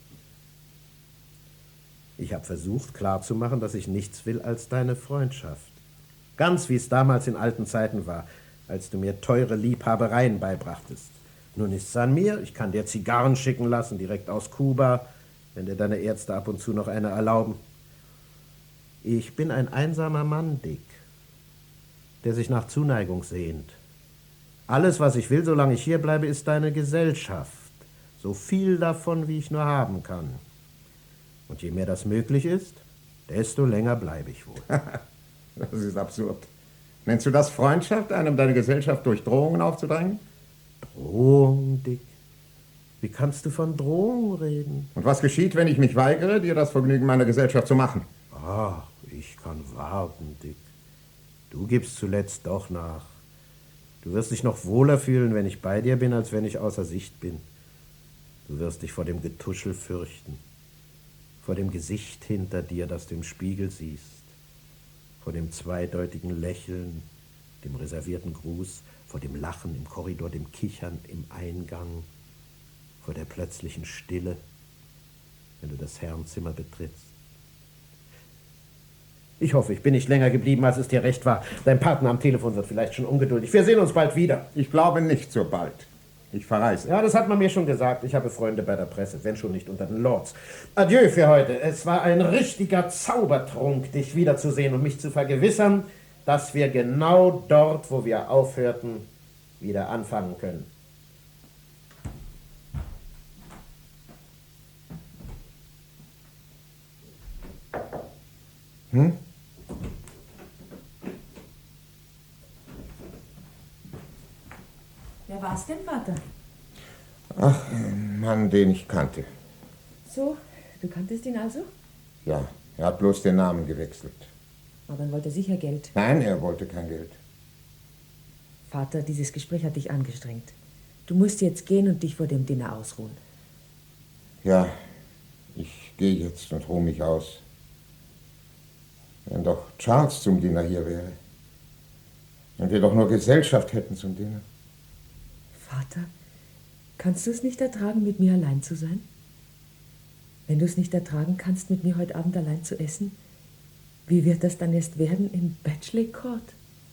Ich habe versucht klarzumachen, dass ich nichts will als deine Freundschaft. Ganz wie es damals in alten Zeiten war, als du mir teure Liebhabereien beibrachtest. Nun ist es an mir, ich kann dir Zigarren schicken lassen, direkt aus Kuba, wenn dir deine Ärzte ab und zu noch eine erlauben. Ich bin ein einsamer Mann, Dick, der sich nach Zuneigung sehnt. Alles, was ich will, solange ich hier bleibe, ist deine Gesellschaft. So viel davon, wie ich nur haben kann. Und je mehr das möglich ist, desto länger bleibe ich wohl. Das ist absurd. Nennst du das Freundschaft, einem deine Gesellschaft durch Drohungen aufzudrängen? Drohung, Dick? Wie kannst du von Drohung reden? Und was geschieht, wenn ich mich weigere, dir das Vergnügen meiner Gesellschaft zu machen? Ach, ich kann warten, Dick. Du gibst zuletzt doch nach. Du wirst dich noch wohler fühlen, wenn ich bei dir bin, als wenn ich außer Sicht bin. Du wirst dich vor dem Getuschel fürchten, vor dem Gesicht hinter dir, das du im Spiegel siehst, vor dem zweideutigen Lächeln, dem reservierten Gruß, vor dem Lachen im Korridor, dem Kichern im Eingang, vor der plötzlichen Stille, wenn du das Herrenzimmer betrittst. Ich hoffe, ich bin nicht länger geblieben, als es dir recht war. Dein Partner am Telefon wird vielleicht schon ungeduldig. Wir sehen uns bald wieder. Ich glaube nicht so bald. Ich verreise. Ja, das hat man mir schon gesagt. Ich habe Freunde bei der Presse, wenn schon nicht unter den Lords. Adieu für heute. Es war ein richtiger Zaubertrunk, dich wiederzusehen und mich zu vergewissern, dass wir genau dort, wo wir aufhörten, wieder anfangen können. Wer war's denn, Vater? Ach, ein Mann, den ich kannte. So, du kanntest ihn also? Ja, er hat bloß den Namen gewechselt. Aber dann wollte er sicher Geld. Nein, er wollte kein Geld. Vater, dieses Gespräch hat dich angestrengt. Du musst jetzt gehen und dich vor dem Dinner ausruhen. Ja, ich gehe jetzt und ruhe mich aus. Wenn doch Charles zum Dinner hier wäre. Wenn wir doch nur Gesellschaft hätten zum Dinner. Vater, kannst du es nicht ertragen, mit mir allein zu sein? Wenn du es nicht ertragen kannst, mit mir heute Abend allein zu essen, wie wird das dann erst werden im Bletchley Court?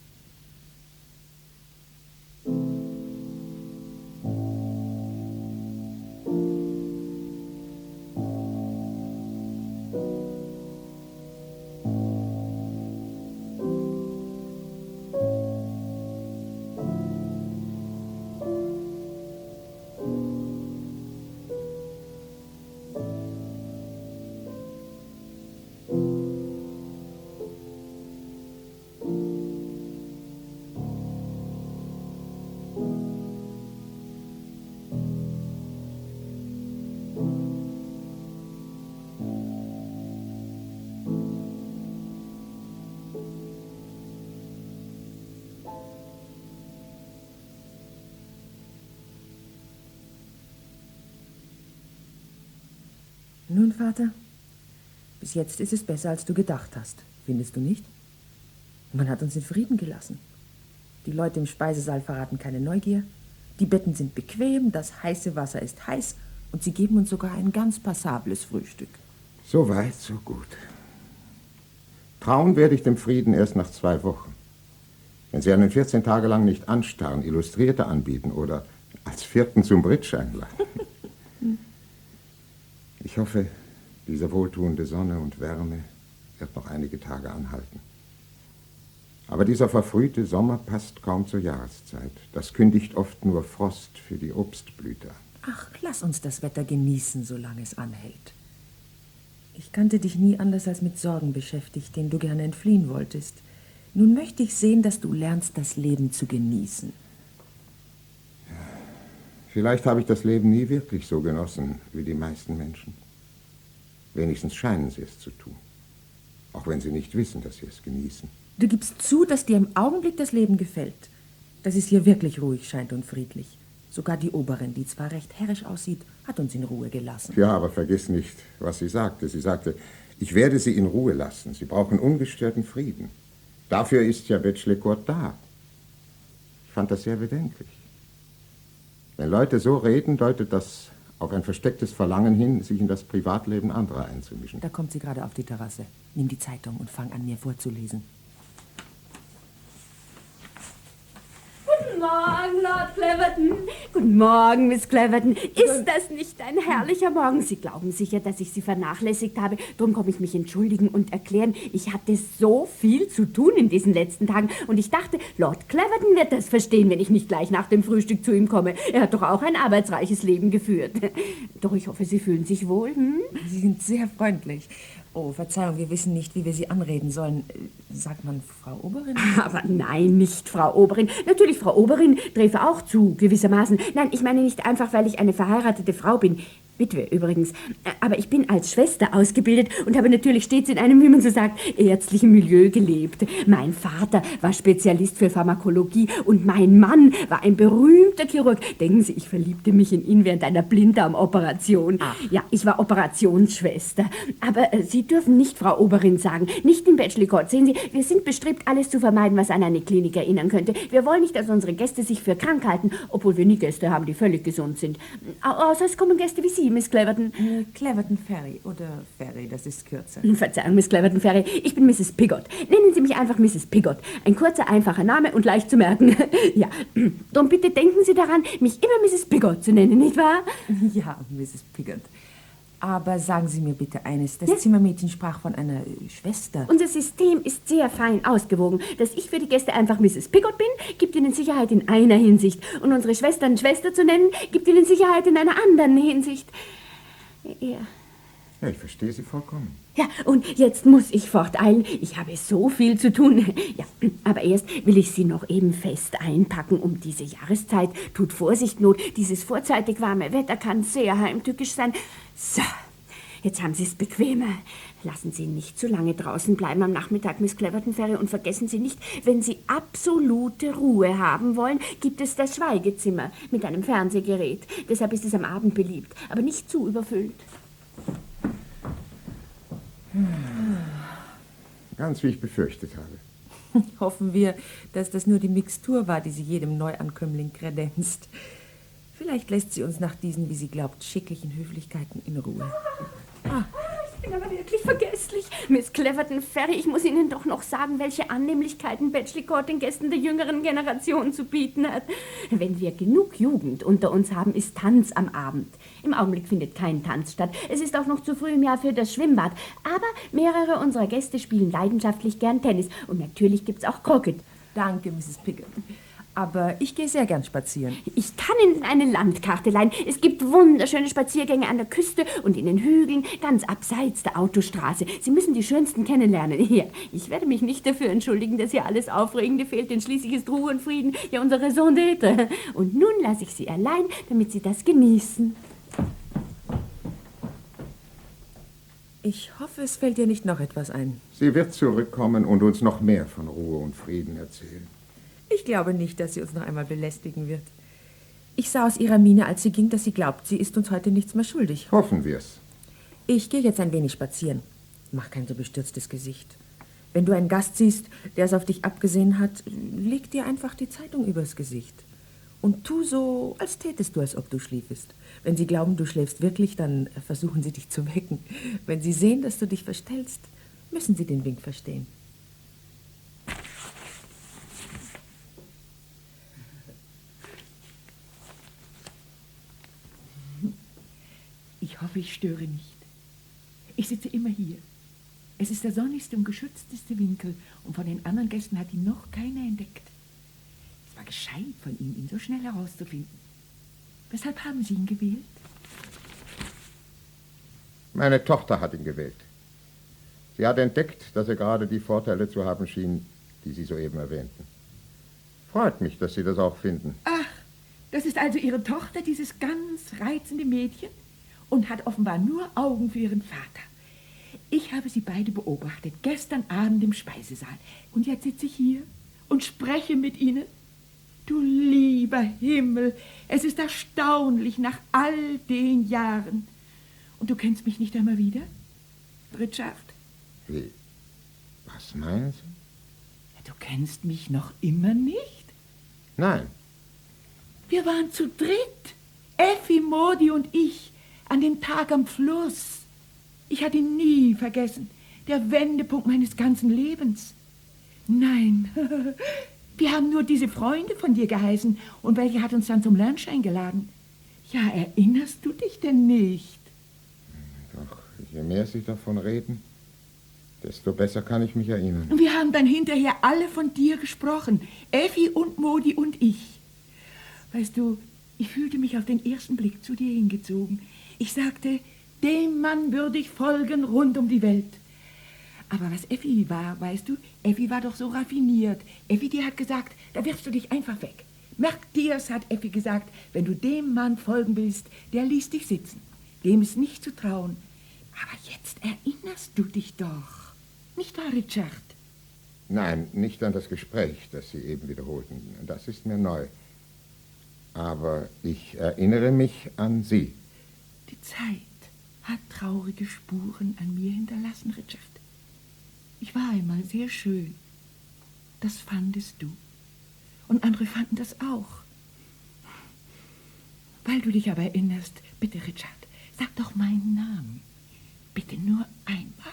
Nun, Vater, bis jetzt ist es besser, als du gedacht hast. Findest du nicht? Man hat uns in Frieden gelassen. Die Leute im Speisesaal verraten keine Neugier. Die Betten sind bequem, das heiße Wasser ist heiß und sie geben uns sogar ein ganz passables Frühstück. So weit, so gut. Trauen werde ich dem Frieden erst nach 2 Wochen. Wenn Sie einen 14 Tage lang nicht anstarren, Illustrierte anbieten oder als Vierten zum Bridge einladen. Ich hoffe, diese wohltuende Sonne und Wärme wird noch einige Tage anhalten. Aber dieser verfrühte Sommer passt kaum zur Jahreszeit. Das kündigt oft nur Frost für die Obstblüte an. Ach, lass uns das Wetter genießen, solange es anhält. Ich kannte dich nie anders als mit Sorgen beschäftigt, denen du gerne entfliehen wolltest. Nun möchte ich sehen, dass du lernst, das Leben zu genießen. Vielleicht habe ich das Leben nie wirklich so genossen wie die meisten Menschen. Wenigstens scheinen sie es zu tun. Auch wenn sie nicht wissen, dass sie es genießen. Du gibst zu, dass dir im Augenblick das Leben gefällt. Dass es hier wirklich ruhig scheint und friedlich. Sogar die Oberin, die zwar recht herrisch aussieht, hat uns in Ruhe gelassen. Ja, aber vergiss nicht, was sie sagte. Sie sagte, ich werde Sie in Ruhe lassen. Sie brauchen ungestörten Frieden. Dafür ist ja Bletchley Court da. Ich fand das sehr bedenklich. Wenn Leute so reden, deutet das auf ein verstecktes Verlangen hin, sich in das Privatleben anderer einzumischen. Da kommt sie gerade auf die Terrasse. Nimm die Zeitung und fang an, mir vorzulesen. Guten Morgen, Lord Cleverton. Guten Morgen, Miss Cleverton. Ist das nicht ein herrlicher Morgen? Sie glauben sicher, dass ich Sie vernachlässigt habe. Darum komme ich mich entschuldigen und erklären, ich hatte so viel zu tun in diesen letzten Tagen. Und ich dachte, Lord Cleverton wird das verstehen, wenn ich nicht gleich nach dem Frühstück zu ihm komme. Er hat doch auch ein arbeitsreiches Leben geführt. Doch ich hoffe, Sie fühlen sich wohl. Sie sind sehr freundlich. Oh, Verzeihung, wir wissen nicht, wie wir Sie anreden sollen. Sagt man Frau Oberin? Aber nein, nicht Frau Oberin. Natürlich, Frau Oberin träfe auch zu, gewissermaßen. Nein, ich meine nicht einfach, weil ich eine verheiratete Frau bin. Witwe übrigens. Aber ich bin als Schwester ausgebildet und habe natürlich stets in einem, wie man so sagt, ärztlichen Milieu gelebt. Mein Vater war Spezialist für Pharmakologie und mein Mann war ein berühmter Chirurg. Denken Sie, ich verliebte mich in ihn während einer Blinddarmoperation. Ach. Ja, ich war Operationsschwester. Aber Sie dürfen nicht Frau Oberin sagen, nicht im Bachelor. Sehen Sie, wir sind bestrebt, alles zu vermeiden, was an eine Klinik erinnern könnte. Wir wollen nicht, dass unsere Gäste sich für krank halten, obwohl wir nie Gäste haben, die völlig gesund sind. Außer es kommen Gäste wie Sie, Miss Cleverton. Cleverton Ferry oder Ferry, das ist kürzer. Verzeihung, Miss Cleverton Ferry, ich bin Mrs. Pigott. Nennen Sie mich einfach Mrs. Pigott. Ein kurzer, einfacher Name und leicht zu merken. Ja, darum bitte denken Sie daran, mich immer Mrs. Pigott zu nennen, nicht wahr? Ja, Mrs. Pigott. Aber sagen Sie mir bitte eines. Das Zimmermädchen sprach von einer Schwester. Unser System ist sehr fein ausgewogen. Dass ich für die Gäste einfach Mrs. Pigott bin, gibt ihnen Sicherheit in einer Hinsicht. Und unsere Schwestern Schwester zu nennen, gibt ihnen Sicherheit in einer anderen Hinsicht. Ja. Ja, ich verstehe Sie vollkommen. Ja, und jetzt muss ich forteilen. Ich habe so viel zu tun. Ja, aber erst will ich Sie noch eben fest einpacken. Um diese Jahreszeit tut Vorsicht Not. Dieses vorzeitig warme Wetter kann sehr heimtückisch sein. So, jetzt haben Sie es bequemer. Lassen Sie nicht zu lange draußen bleiben am Nachmittag, Miss Cleverton Ferry. Und vergessen Sie nicht, wenn Sie absolute Ruhe haben wollen, gibt es das Schweigezimmer mit einem Fernsehgerät. Deshalb ist es am Abend beliebt, aber nicht zu überfüllt. Ganz wie ich befürchtet habe. Hoffen wir, dass das nur die Mixtur war, die sie jedem Neuankömmling kredenzt. Vielleicht lässt sie uns nach diesen, wie sie glaubt, schicklichen Höflichkeiten in Ruhe. Ich bin aber wirklich vergesslich. Miss Cleverton Ferry, ich muss Ihnen doch noch sagen, welche Annehmlichkeiten Bletchley Court den Gästen der jüngeren Generation zu bieten hat. Wenn wir genug Jugend unter uns haben, ist Tanz am Abend. Im Augenblick findet kein Tanz statt. Es ist auch noch zu früh im Jahr für das Schwimmbad. Aber mehrere unserer Gäste spielen leidenschaftlich gern Tennis. Und natürlich gibt's auch Croquet. Danke, Mrs. Pigott. Aber ich gehe sehr gern spazieren. Ich kann Ihnen eine Landkarte leihen. Es gibt wunderschöne Spaziergänge an der Küste und in den Hügeln, ganz abseits der Autostraße. Sie müssen die schönsten kennenlernen. Hier, ich werde mich nicht dafür entschuldigen, dass hier alles Aufregende fehlt, denn schließlich ist Ruhe und Frieden ja unsere Raison d'être. Und nun lasse ich Sie allein, damit Sie das genießen. Ich hoffe, es fällt dir nicht noch etwas ein. Sie wird zurückkommen und uns noch mehr von Ruhe und Frieden erzählen. Ich glaube nicht, dass sie uns noch einmal belästigen wird. Ich sah aus ihrer Miene, als sie ging, dass sie glaubt, sie ist uns heute nichts mehr schuldig. Hoffen wir's. Ich gehe jetzt ein wenig spazieren. Mach kein so bestürztes Gesicht. Wenn du einen Gast siehst, der es auf dich abgesehen hat, leg dir einfach die Zeitung übers Gesicht. Und tu so, als tätest du, als ob du schliefest. Wenn sie glauben, du schläfst wirklich, dann versuchen sie dich zu wecken. Wenn sie sehen, dass du dich verstellst, müssen sie den Wink verstehen. Ich hoffe, ich störe nicht. Ich sitze immer hier. Es ist der sonnigste und geschützteste Winkel und von den anderen Gästen hat ihn noch keiner entdeckt. Es war gescheit von Ihnen, ihn so schnell herauszufinden. Weshalb haben Sie ihn gewählt? Meine Tochter hat ihn gewählt. Sie hat entdeckt, dass er gerade die Vorteile zu haben schien, die Sie soeben erwähnten. Freut mich, dass Sie das auch finden. Ach, das ist also Ihre Tochter, dieses ganz reizende Mädchen? Und hat offenbar nur Augen für ihren Vater. Ich habe sie beide beobachtet, gestern Abend im Speisesaal. Und jetzt sitze ich hier und spreche mit ihnen. Du lieber Himmel, es ist erstaunlich nach all den Jahren. Und du kennst mich nicht einmal wieder, Richard? Wie? Was meinen Sie? Ja, du kennst mich noch immer nicht? Nein. Wir waren zu dritt, Effi, Maudie und ich, an dem Tag am Fluss. Ich hatte ihn nie vergessen. Der Wendepunkt meines ganzen Lebens. Nein, wir haben nur diese Freunde von dir geheißen und welche hat uns dann zum Lunch eingeladen. Ja, erinnerst du dich denn nicht? Doch, je mehr Sie davon reden, desto besser kann ich mich erinnern. Wir haben dann hinterher alle von dir gesprochen. Effi und Maudie und ich. Weißt du, ich fühlte mich auf den ersten Blick zu dir hingezogen. Ich sagte, dem Mann würde ich folgen rund um die Welt. Aber was Effi war, weißt du, Effi war doch so raffiniert. Effi, die hat gesagt, da wirfst du dich einfach weg. Merk dir's, hat Effi gesagt, wenn du dem Mann folgen willst, der ließ dich sitzen. dem ist nicht zu trauen. Aber jetzt erinnerst du dich doch. Nicht wahr, Richard? Nein, nicht an das Gespräch, das Sie eben wiederholten. Das ist mir neu. Aber ich erinnere mich an Sie. Die Zeit hat traurige Spuren an mir hinterlassen, Richard. Ich war einmal sehr schön. Das fandest du. Und andere fanden das auch. Weil du dich aber erinnerst, bitte, Richard, sag doch meinen Namen. Bitte nur einmal.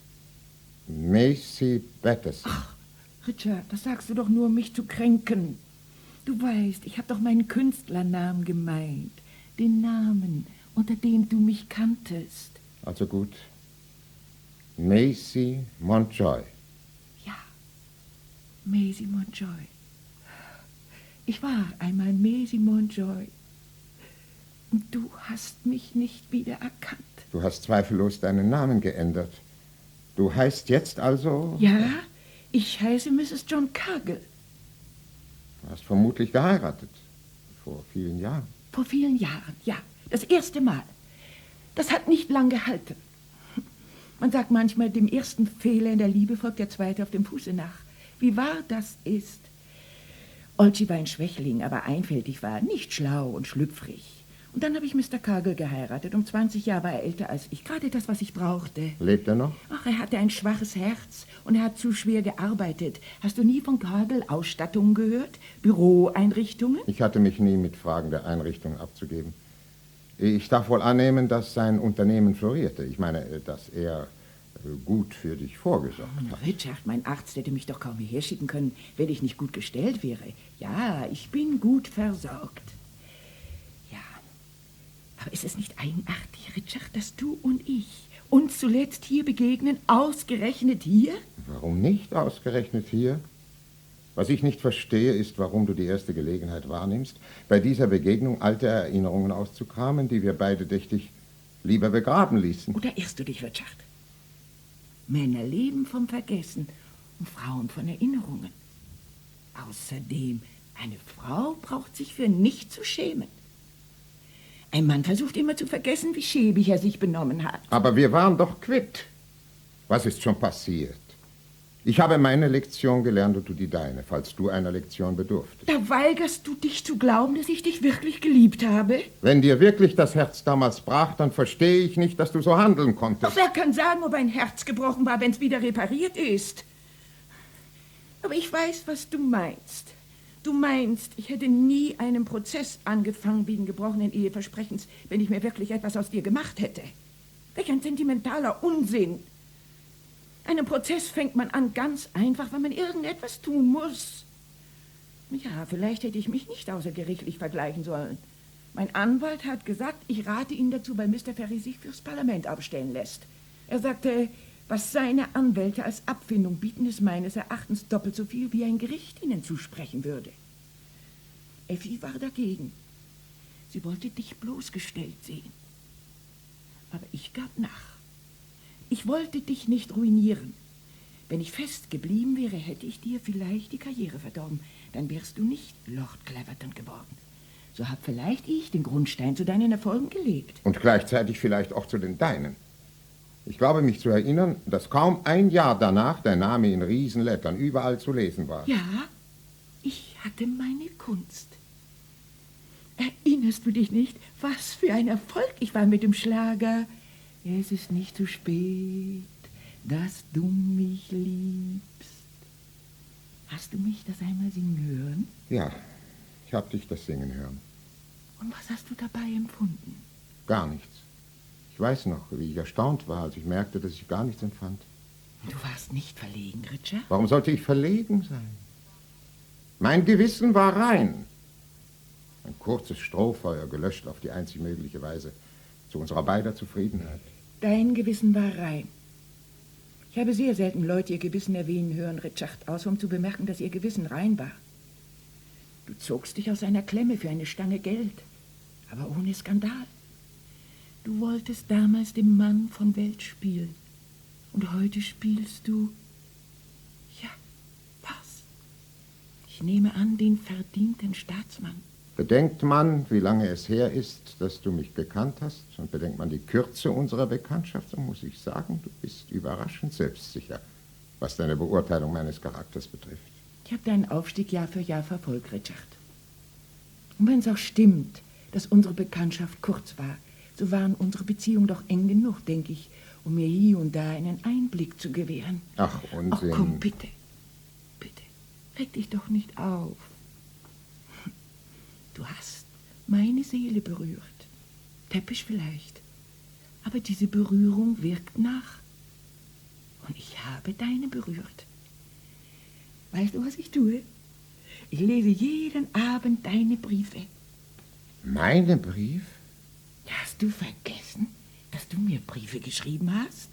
Macy Batterson. Ach, Richard, das sagst du doch nur, um mich zu kränken. Du weißt, ich habe doch meinen Künstlernamen gemeint. Den Namen, unter dem du mich kanntest. Also gut. Macy Montjoy. Ja, Macy Montjoy. Ich war einmal Macy Montjoy. Und du hast mich nicht wieder erkannt. Du hast zweifellos deinen Namen geändert. Du heißt jetzt also... Ja, ich heiße Mrs. John Cargill. Du hast vermutlich geheiratet. Vor vielen Jahren. Vor vielen Jahren, ja. Das erste Mal. Das hat nicht lang gehalten. Man sagt manchmal, dem ersten Fehler in der Liebe folgt der zweite auf dem Fuße nach. Wie wahr das ist. Olchi war ein Schwächling, aber einfältig war, nicht schlau und schlüpfrig. Und dann habe ich Mr. Cargill geheiratet. 20 Jahre war er älter als ich. Gerade das, was ich brauchte. Lebt er noch? Ach, er hatte ein schwaches Herz und er hat zu schwer gearbeitet. Hast du nie von Cargill Ausstattungen gehört? Büroeinrichtungen? Ich hatte mich nie mit Fragen der Einrichtung abzugeben. Ich darf wohl annehmen, dass sein Unternehmen florierte. Ich meine, dass er gut für dich vorgesorgt hat. Richard, mein Arzt hätte mich doch kaum hierher schicken können, wenn ich nicht gut gestellt wäre. Ja, ich bin gut versorgt. Ja, aber ist es nicht eigenartig, Richard, dass du und ich uns zuletzt hier begegnen, ausgerechnet hier? Warum nicht ausgerechnet hier? Was ich nicht verstehe, ist, warum du die erste Gelegenheit wahrnimmst, bei dieser Begegnung alte Erinnerungen auszukramen, die wir beide, dächte ich, lieber begraben ließen. Oder irrst du dich, Richard? Männer leben vom Vergessen und Frauen von Erinnerungen. Außerdem, eine Frau braucht sich für nichts zu schämen. Ein Mann versucht immer zu vergessen, wie schäbig er sich benommen hat. Aber wir waren doch quitt. Was ist schon passiert? Ich habe meine Lektion gelernt und du die deine, falls du einer Lektion bedurftest. Da weigerst du dich zu glauben, dass ich dich wirklich geliebt habe? Wenn dir wirklich das Herz damals brach, dann verstehe ich nicht, dass du so handeln konntest. Doch wer kann sagen, ob ein Herz gebrochen war, wenn es wieder repariert ist? Aber ich weiß, was du meinst. Du meinst, ich hätte nie einen Prozess angefangen wegen gebrochenen Eheversprechens, wenn ich mir wirklich etwas aus dir gemacht hätte. Welch ein sentimentaler Unsinn. Einen Prozess fängt man an ganz einfach, wenn man irgendetwas tun muss. Ja, vielleicht hätte ich mich nicht außergerichtlich vergleichen sollen. Mein Anwalt hat gesagt, ich rate Ihnen dazu, weil Mr. Ferry sich fürs Parlament aufstellen lässt. Er sagte, was seine Anwälte als Abfindung bieten, ist meines Erachtens doppelt so viel, wie ein Gericht Ihnen zusprechen würde. Effi war dagegen. Sie wollte dich bloßgestellt sehen. Aber ich gab nach. Ich wollte dich nicht ruinieren. Wenn ich fest geblieben wäre, hätte ich dir vielleicht die Karriere verdorben. Dann wärst du nicht Lord Cleverton geworden. So hab vielleicht ich den Grundstein zu deinen Erfolgen gelegt. Und gleichzeitig vielleicht auch zu den deinen. Ich glaube, mich zu erinnern, dass kaum ein Jahr danach dein Name in Riesenlettern überall zu lesen war. Ja, ich hatte meine Kunst. Erinnerst du dich nicht, was für ein Erfolg ich war mit dem Schlager? Es ist nicht zu spät, dass du mich liebst. Hast du mich das einmal singen hören? Ja, ich habe dich das singen hören. Und was hast du dabei empfunden? Gar nichts. Ich weiß noch, wie ich erstaunt war, als ich merkte, dass ich gar nichts empfand. Du warst nicht verlegen, Richard? Warum sollte ich verlegen sein? Mein Gewissen war rein. Ein kurzes Strohfeuer, gelöscht auf die einzig mögliche Weise, zu unserer beider Zufriedenheit. Dein Gewissen war rein. Ich habe sehr selten Leute ihr Gewissen erwähnen hören, Richard, außer um zu bemerken, dass ihr Gewissen rein war. Du zogst dich aus einer Klemme für eine Stange Geld, aber ohne Skandal. Du wolltest damals den Mann von Welt spielen. Und heute spielst du... Ja, was? Ich nehme an, den verdienten Staatsmann. Bedenkt man, wie lange es her ist, dass du mich gekannt hast, und bedenkt man die Kürze unserer Bekanntschaft, so muss ich sagen, du bist überraschend selbstsicher, was deine Beurteilung meines Charakters betrifft. Ich habe deinen Aufstieg Jahr für Jahr verfolgt, Richard. Und wenn es auch stimmt, dass unsere Bekanntschaft kurz war, so waren unsere Beziehungen doch eng genug, denke ich, um mir hier und da einen Einblick zu gewähren. Ach, Unsinn. Ach komm, bitte, bitte, reg dich doch nicht auf. Du hast meine Seele berührt. Teppich vielleicht. Aber diese Berührung wirkt nach. Und ich habe deine berührt. Weißt du, was ich tue? Ich lese jeden Abend deine Briefe. Meine Brief? Hast du vergessen, dass du mir Briefe geschrieben hast?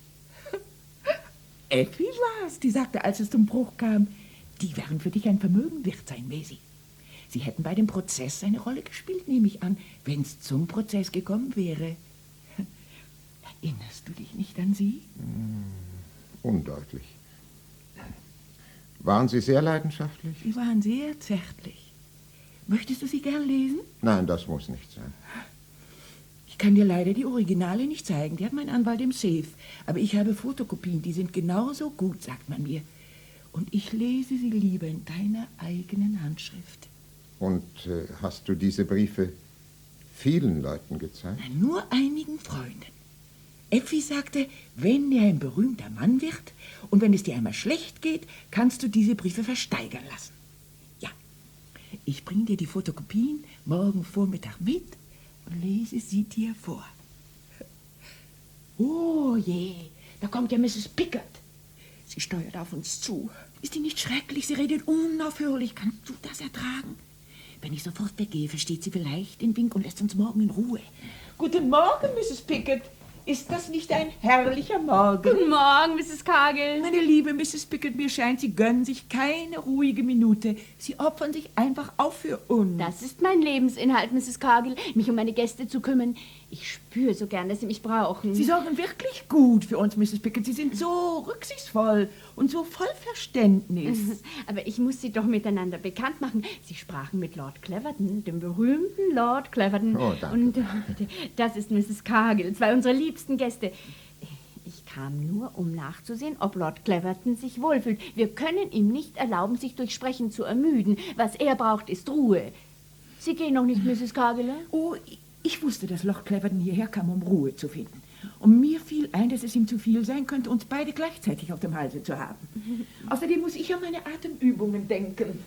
Effi war's, die sagte, als es zum Bruch kam, die wären für dich ein Vermögen wert sein, Maisie. Sie hätten bei dem Prozess eine Rolle gespielt, nehme ich an, wenn es zum Prozess gekommen wäre. Erinnerst du dich nicht an sie? Undeutlich. Waren Sie sehr leidenschaftlich? Sie waren sehr zärtlich. Möchtest du sie gern lesen? Nein, das muss nicht sein. Ich kann dir leider die Originale nicht zeigen. Die hat mein Anwalt im Safe. Aber ich habe Fotokopien, die sind genauso gut, sagt man mir. Und ich lese sie lieber in deiner eigenen Handschrift. Und hast du diese Briefe vielen Leuten gezeigt? Nein, nur einigen Freunden. Effi sagte, wenn er ein berühmter Mann wird und wenn es dir einmal schlecht geht, kannst du diese Briefe versteigern lassen. Ja, ich bringe dir die Fotokopien morgen Vormittag mit und lese sie dir vor. Oh je, da kommt ja Mrs. Pickard. Sie steuert auf uns zu. Ist die nicht schrecklich? Sie redet unaufhörlich. Kannst du das ertragen? Wenn ich sofort weggehe, versteht sie vielleicht den Wink und lässt uns morgen in Ruhe. Guten Morgen, Mrs. Pickard. Ist das nicht ein herrlicher Morgen? Guten Morgen, Mrs. Kagel. Meine liebe Mrs. Pickard, mir scheint, Sie gönnen sich keine ruhige Minute. Sie opfern sich einfach auf für uns. Das ist mein Lebensinhalt, Mrs. Kagel, mich um meine Gäste zu kümmern. Ich spüre so gern, dass Sie mich brauchen. Sie sorgen wirklich gut für uns, Mrs. Pickard. Sie sind so rücksichtsvoll und so voll Verständnis. Aber ich muss Sie doch miteinander bekannt machen. Sie sprachen mit Lord Cleverton, dem berühmten Lord Cleverton. Oh, danke. Und das ist Mrs. Kagel, zwei unserer liebsten Gäste. Ich kam nur, um nachzusehen, ob Lord Cleverton sich wohlfühlt. Wir können ihm nicht erlauben, sich durch Sprechen zu ermüden. Was er braucht, ist Ruhe. Sie gehen noch nicht, Mrs. Kagel? Oh, ich wusste, dass Lord Cleverton hierher kam, um Ruhe zu finden. Und mir fiel ein, dass es ihm zu viel sein könnte, uns beide gleichzeitig auf dem Halse zu haben. Außerdem muss ich an meine Atemübungen denken.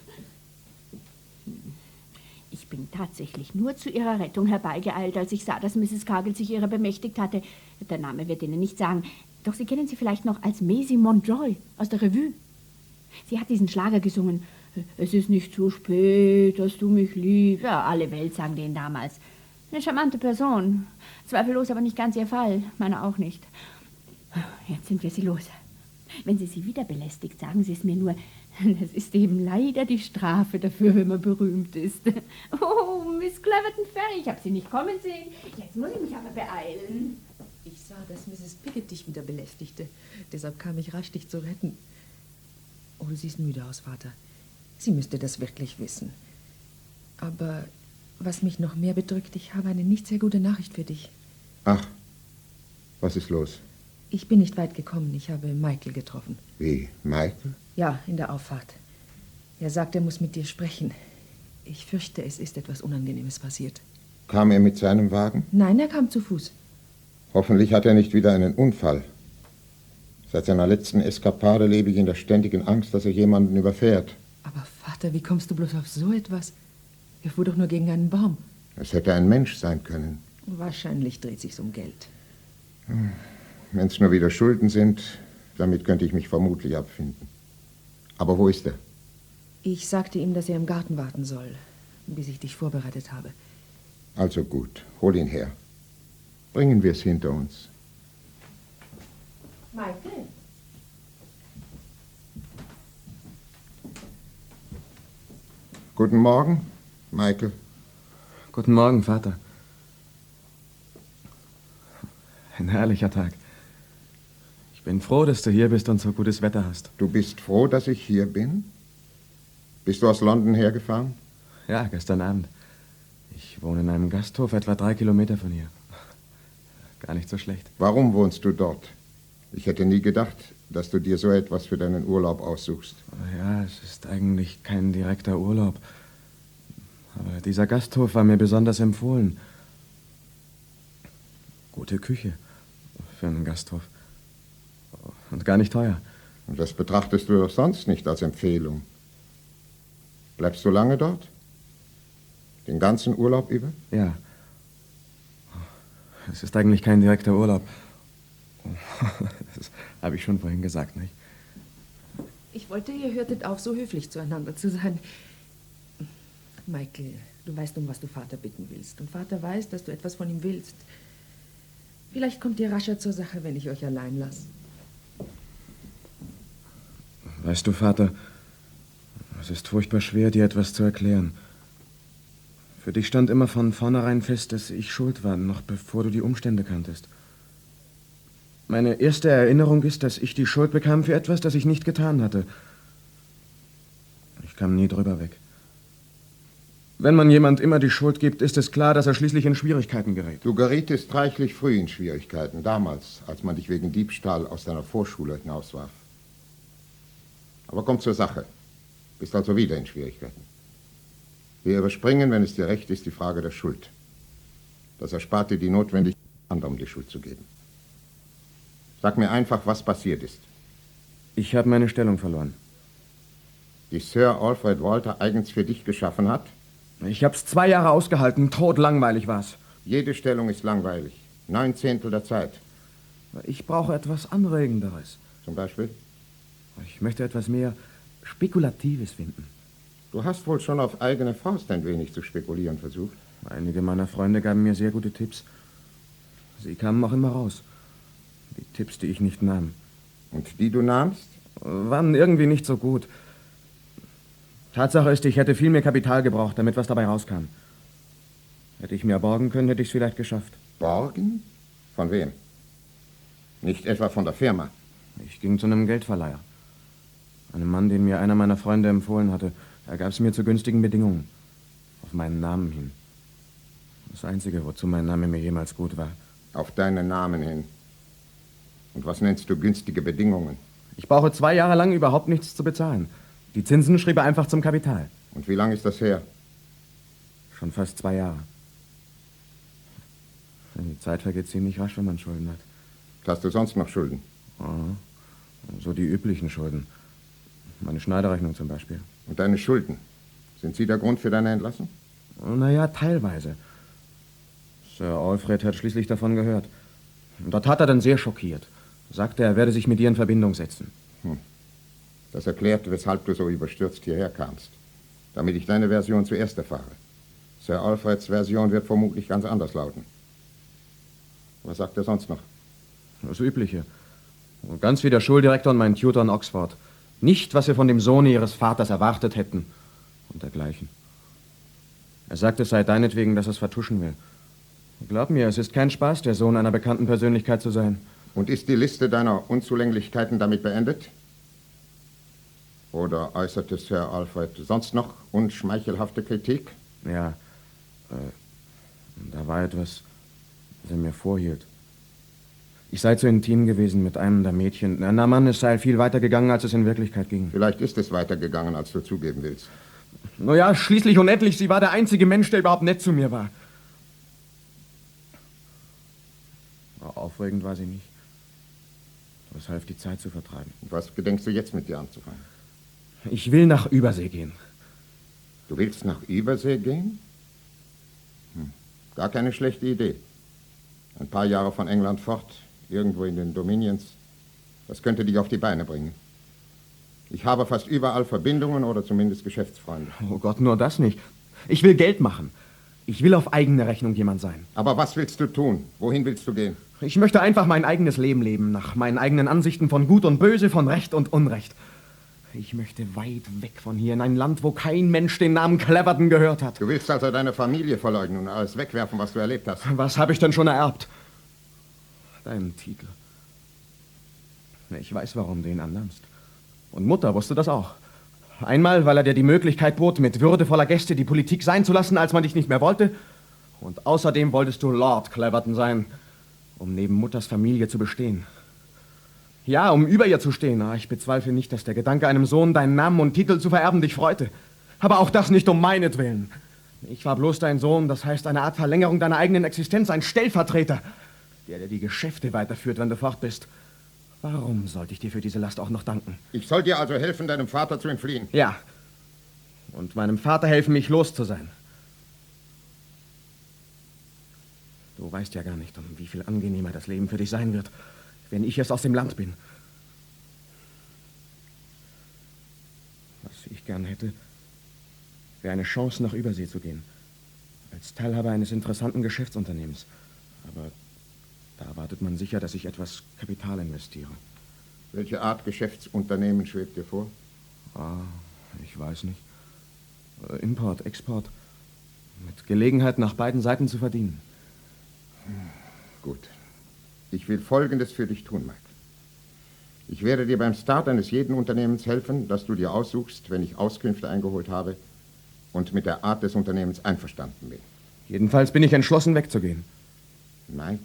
Ich bin tatsächlich nur zu Ihrer Rettung herbeigeeilt, als ich sah, dass Mrs. Kagel sich ihrer bemächtigt hatte. Der Name wird Ihnen nicht sagen. Doch Sie kennen sie vielleicht noch als Maisie Montjoy aus der Revue. Sie hat diesen Schlager gesungen. Es ist nicht zu spät, dass du mich liebst. Ja, alle Welt sang den damals. Eine charmante Person. Zweifellos aber nicht ganz Ihr Fall. Meine auch nicht. Jetzt sind wir sie los. Wenn Sie wieder belästigt, sagen Sie es mir nur. Das ist eben leider die Strafe dafür, wenn man berühmt ist. Oh, Miss Cleverton Ferry, ich habe Sie nicht kommen sehen. Jetzt muss ich mich aber beeilen. Ich sah, dass Mrs. Pickett dich wieder belästigte. Deshalb kam ich rasch, dich zu retten. Oh, du siehst müde aus, Vater. Sie müsste das wirklich wissen. Aber was mich noch mehr bedrückt, ich habe eine nicht sehr gute Nachricht für dich. Ach, was ist los? Ich bin nicht weit gekommen. Ich habe Michael getroffen. Wie, Michael? Ja, in der Auffahrt. Er sagt, er muss mit dir sprechen. Ich fürchte, es ist etwas Unangenehmes passiert. Kam er mit seinem Wagen? Nein, er kam zu Fuß. Hoffentlich hat er nicht wieder einen Unfall. Seit seiner letzten Eskapade lebe ich in der ständigen Angst, dass er jemanden überfährt. Aber Vater, wie kommst du bloß auf so etwas? Er fuhr doch nur gegen einen Baum. Es hätte ein Mensch sein können. Wahrscheinlich dreht sich's um Geld. Wenn es nur wieder Schulden sind, damit könnte ich mich vermutlich abfinden. Aber wo ist er? Ich sagte ihm, dass er im Garten warten soll, bis ich dich vorbereitet habe. Also gut, hol ihn her. Bringen wir es hinter uns. Michael? Guten Morgen, Michael. Guten Morgen, Vater. Ein herrlicher Tag. Ich bin froh, dass du hier bist und so gutes Wetter hast. Du bist froh, dass ich hier bin? Bist du aus London hergefahren? Ja, gestern Abend. Ich wohne in einem Gasthof etwa 3 Kilometer von hier. Gar nicht so schlecht. Warum wohnst du dort? Ich hätte nie gedacht, dass du dir so etwas für deinen Urlaub aussuchst. Ja, es ist eigentlich kein direkter Urlaub. Aber dieser Gasthof war mir besonders empfohlen. Gute Küche für einen Gasthof. Und gar nicht teuer. Und das betrachtest du doch sonst nicht als Empfehlung. Bleibst du lange dort? Den ganzen Urlaub über? Ja. Es ist eigentlich kein direkter Urlaub. Das habe ich schon vorhin gesagt, nicht? Ich wollte, ihr hörtet auf, so höflich zueinander zu sein. Michael, du weißt, um was du Vater bitten willst. Und Vater weiß, dass du etwas von ihm willst. Vielleicht kommt ihr rascher zur Sache, wenn ich euch allein lasse. Weißt du, Vater, es ist furchtbar schwer, dir etwas zu erklären. Für dich stand immer von vornherein fest, dass ich schuld war, noch bevor du die Umstände kanntest. Meine erste Erinnerung ist, dass ich die Schuld bekam für etwas, das ich nicht getan hatte. Ich kam nie drüber weg. Wenn man jemand immer die Schuld gibt, ist es klar, dass er schließlich in Schwierigkeiten gerät. Du gerietest reichlich früh in Schwierigkeiten, damals, als man dich wegen Diebstahl aus deiner Vorschule hinauswarf. Aber komm zur Sache. Bist also wieder in Schwierigkeiten. Wir überspringen, wenn es dir recht ist, die Frage der Schuld. Das erspart dir die Notwendigkeit, anderen die Schuld zu geben. Sag mir einfach, was passiert ist. Ich habe meine Stellung verloren. Die Sir Alfred Walter eigens für dich geschaffen hat? Ich hab's 2 Jahre ausgehalten, totlangweilig war's. Jede Stellung ist langweilig. 9/10 der Zeit. Ich brauche etwas Anregenderes. Zum Beispiel? Ich möchte etwas mehr Spekulatives finden. Du hast wohl schon auf eigene Faust ein wenig zu spekulieren versucht. Einige meiner Freunde gaben mir sehr gute Tipps. Sie kamen auch immer raus. Die Tipps, die ich nicht nahm. Und die du nahmst? Waren irgendwie nicht so gut. Tatsache ist, ich hätte viel mehr Kapital gebraucht, damit was dabei rauskam. Hätte ich mir borgen können, hätte ich es vielleicht geschafft. Borgen? Von wem? Nicht etwa von der Firma? Ich ging zu einem Geldverleiher. Einem Mann, den mir einer meiner Freunde empfohlen hatte. Er gab es mir zu günstigen Bedingungen. Auf meinen Namen hin. Das Einzige, wozu mein Name mir jemals gut war. Auf deinen Namen hin. Und was nennst du günstige Bedingungen? Ich brauche 2 Jahre lang überhaupt nichts zu bezahlen. Die Zinsen schrieb er einfach zum Kapital. Und wie lange ist das her? Schon fast 2 Jahre. Die Zeit vergeht ziemlich rasch, wenn man Schulden hat. Hast du sonst noch Schulden? Aha. So die üblichen Schulden. Meine Schneiderrechnung zum Beispiel. Und deine Schulden? Sind sie der Grund für deine Entlassung? Naja, teilweise. Sir Alfred hat schließlich davon gehört. Und dort hat er dann sehr schockiert. Sagte, er werde sich mit dir in Verbindung setzen. Das erklärt, weshalb du so überstürzt hierher kamst. Damit ich deine Version zuerst erfahre. Sir Alfreds Version wird vermutlich ganz anders lauten. Was sagt er sonst noch? Das Übliche. Ganz wie der Schuldirektor und mein Tutor in Oxford. Nicht, was wir von dem Sohne ihres Vaters erwartet hätten. Und dergleichen. Er sagt, es sei deinetwegen, dass er es vertuschen will. Glaub mir, es ist kein Spaß, der Sohn einer bekannten Persönlichkeit zu sein. Und ist die Liste deiner Unzulänglichkeiten damit beendet? Oder äußerte Sir Alfred sonst noch unschmeichelhafte Kritik? Ja, da war etwas, was er mir vorhielt. Ich sei zu intim gewesen mit einem der Mädchen. Na Mann, es sei viel weiter gegangen, als es in Wirklichkeit ging. Vielleicht ist es weitergegangen, als du zugeben willst. Naja, schließlich und endlich, sie war der einzige Mensch, der überhaupt nett zu mir war. Aufregend war sie nicht. Das half, die Zeit zu vertreiben. Was gedenkst du jetzt mit dir anzufangen? Ich will nach Übersee gehen. Du willst nach Übersee gehen? Gar keine schlechte Idee. Ein paar Jahre von England fort, irgendwo in den Dominions. Das könnte dich auf die Beine bringen. Ich habe fast überall Verbindungen oder zumindest Geschäftsfreunde. Oh Gott, nur das nicht. Ich will Geld machen. Ich will auf eigene Rechnung jemand sein. Aber was willst du tun? Wohin willst du gehen? Ich möchte einfach mein eigenes Leben leben, nach meinen eigenen Ansichten von Gut und Böse, von Recht und Unrecht. Ich möchte weit weg von hier, in ein Land, wo kein Mensch den Namen Cleverton gehört hat. Du willst also deine Familie verleugnen und alles wegwerfen, was du erlebt hast. Was habe ich denn schon ererbt? Deinen Titel. Ich weiß, warum du ihn annimmst. Und Mutter wusste das auch. Einmal, weil er dir die Möglichkeit bot, mit würdevoller Geste die Politik sein zu lassen, als man dich nicht mehr wollte. Und außerdem wolltest du Lord Cleverton sein, um neben Mutters Familie zu bestehen. Ja, um über ihr zu stehen. Ich bezweifle nicht, dass der Gedanke, einem Sohn deinen Namen und Titel zu vererben, dich freute. Aber auch das nicht um meinetwillen. Ich war bloß dein Sohn, das heißt eine Art Verlängerung deiner eigenen Existenz, ein Stellvertreter, der dir die Geschäfte weiterführt, wenn du fort bist. Warum sollte ich dir für diese Last auch noch danken? Ich soll dir also helfen, deinem Vater zu entfliehen? Ja. Und meinem Vater helfen, mich los zu sein. Du weißt ja gar nicht, um wie viel angenehmer das Leben für dich sein wird, wenn ich erst aus dem Land bin. Was ich gern hätte, wäre eine Chance, nach Übersee zu gehen. Als Teilhaber eines interessanten Geschäftsunternehmens. Aber da erwartet man sicher, dass ich etwas Kapital investiere. Welche Art Geschäftsunternehmen schwebt dir vor? Ich weiß nicht. Import, Export. Mit Gelegenheit, nach beiden Seiten zu verdienen. Gut. Ich will Folgendes für dich tun, Mike. Ich werde dir beim Start eines jeden Unternehmens helfen, das du dir aussuchst, wenn ich Auskünfte eingeholt habe und mit der Art des Unternehmens einverstanden bin. Jedenfalls bin ich entschlossen, wegzugehen. Michael,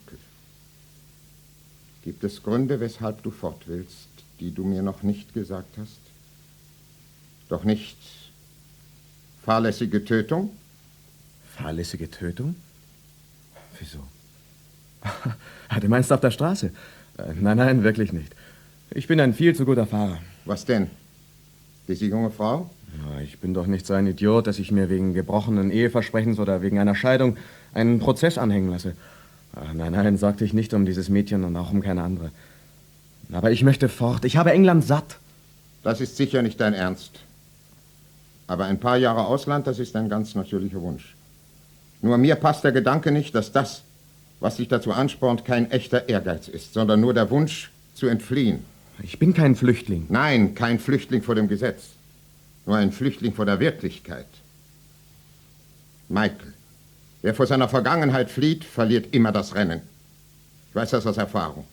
gibt es Gründe, weshalb du fort willst, die du mir noch nicht gesagt hast? Doch nicht fahrlässige Tötung? Fahrlässige Tötung? Wieso? Du meinst auf der Straße? Nein, wirklich nicht. Ich bin ein viel zu guter Fahrer. Was denn? Diese junge Frau? Ich bin doch nicht so ein Idiot, dass ich mir wegen gebrochenen Eheversprechens oder wegen einer Scheidung einen Prozess anhängen lasse. Nein, sorgte ich nicht um dieses Mädchen und auch um keine andere. Aber ich möchte fort. Ich habe England satt. Das ist sicher nicht dein Ernst. Aber ein paar Jahre Ausland, das ist ein ganz natürlicher Wunsch. Nur mir passt der Gedanke nicht, dass das, was dich dazu anspornt, kein echter Ehrgeiz ist, sondern nur der Wunsch zu entfliehen. Ich bin kein Flüchtling. Nein, kein Flüchtling vor dem Gesetz. Nur ein Flüchtling vor der Wirklichkeit. Michael, wer vor seiner Vergangenheit flieht, verliert immer das Rennen. Ich weiß das aus Erfahrung.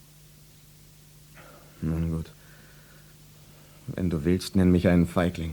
Nun gut. Wenn du willst, nenn mich einen Feigling.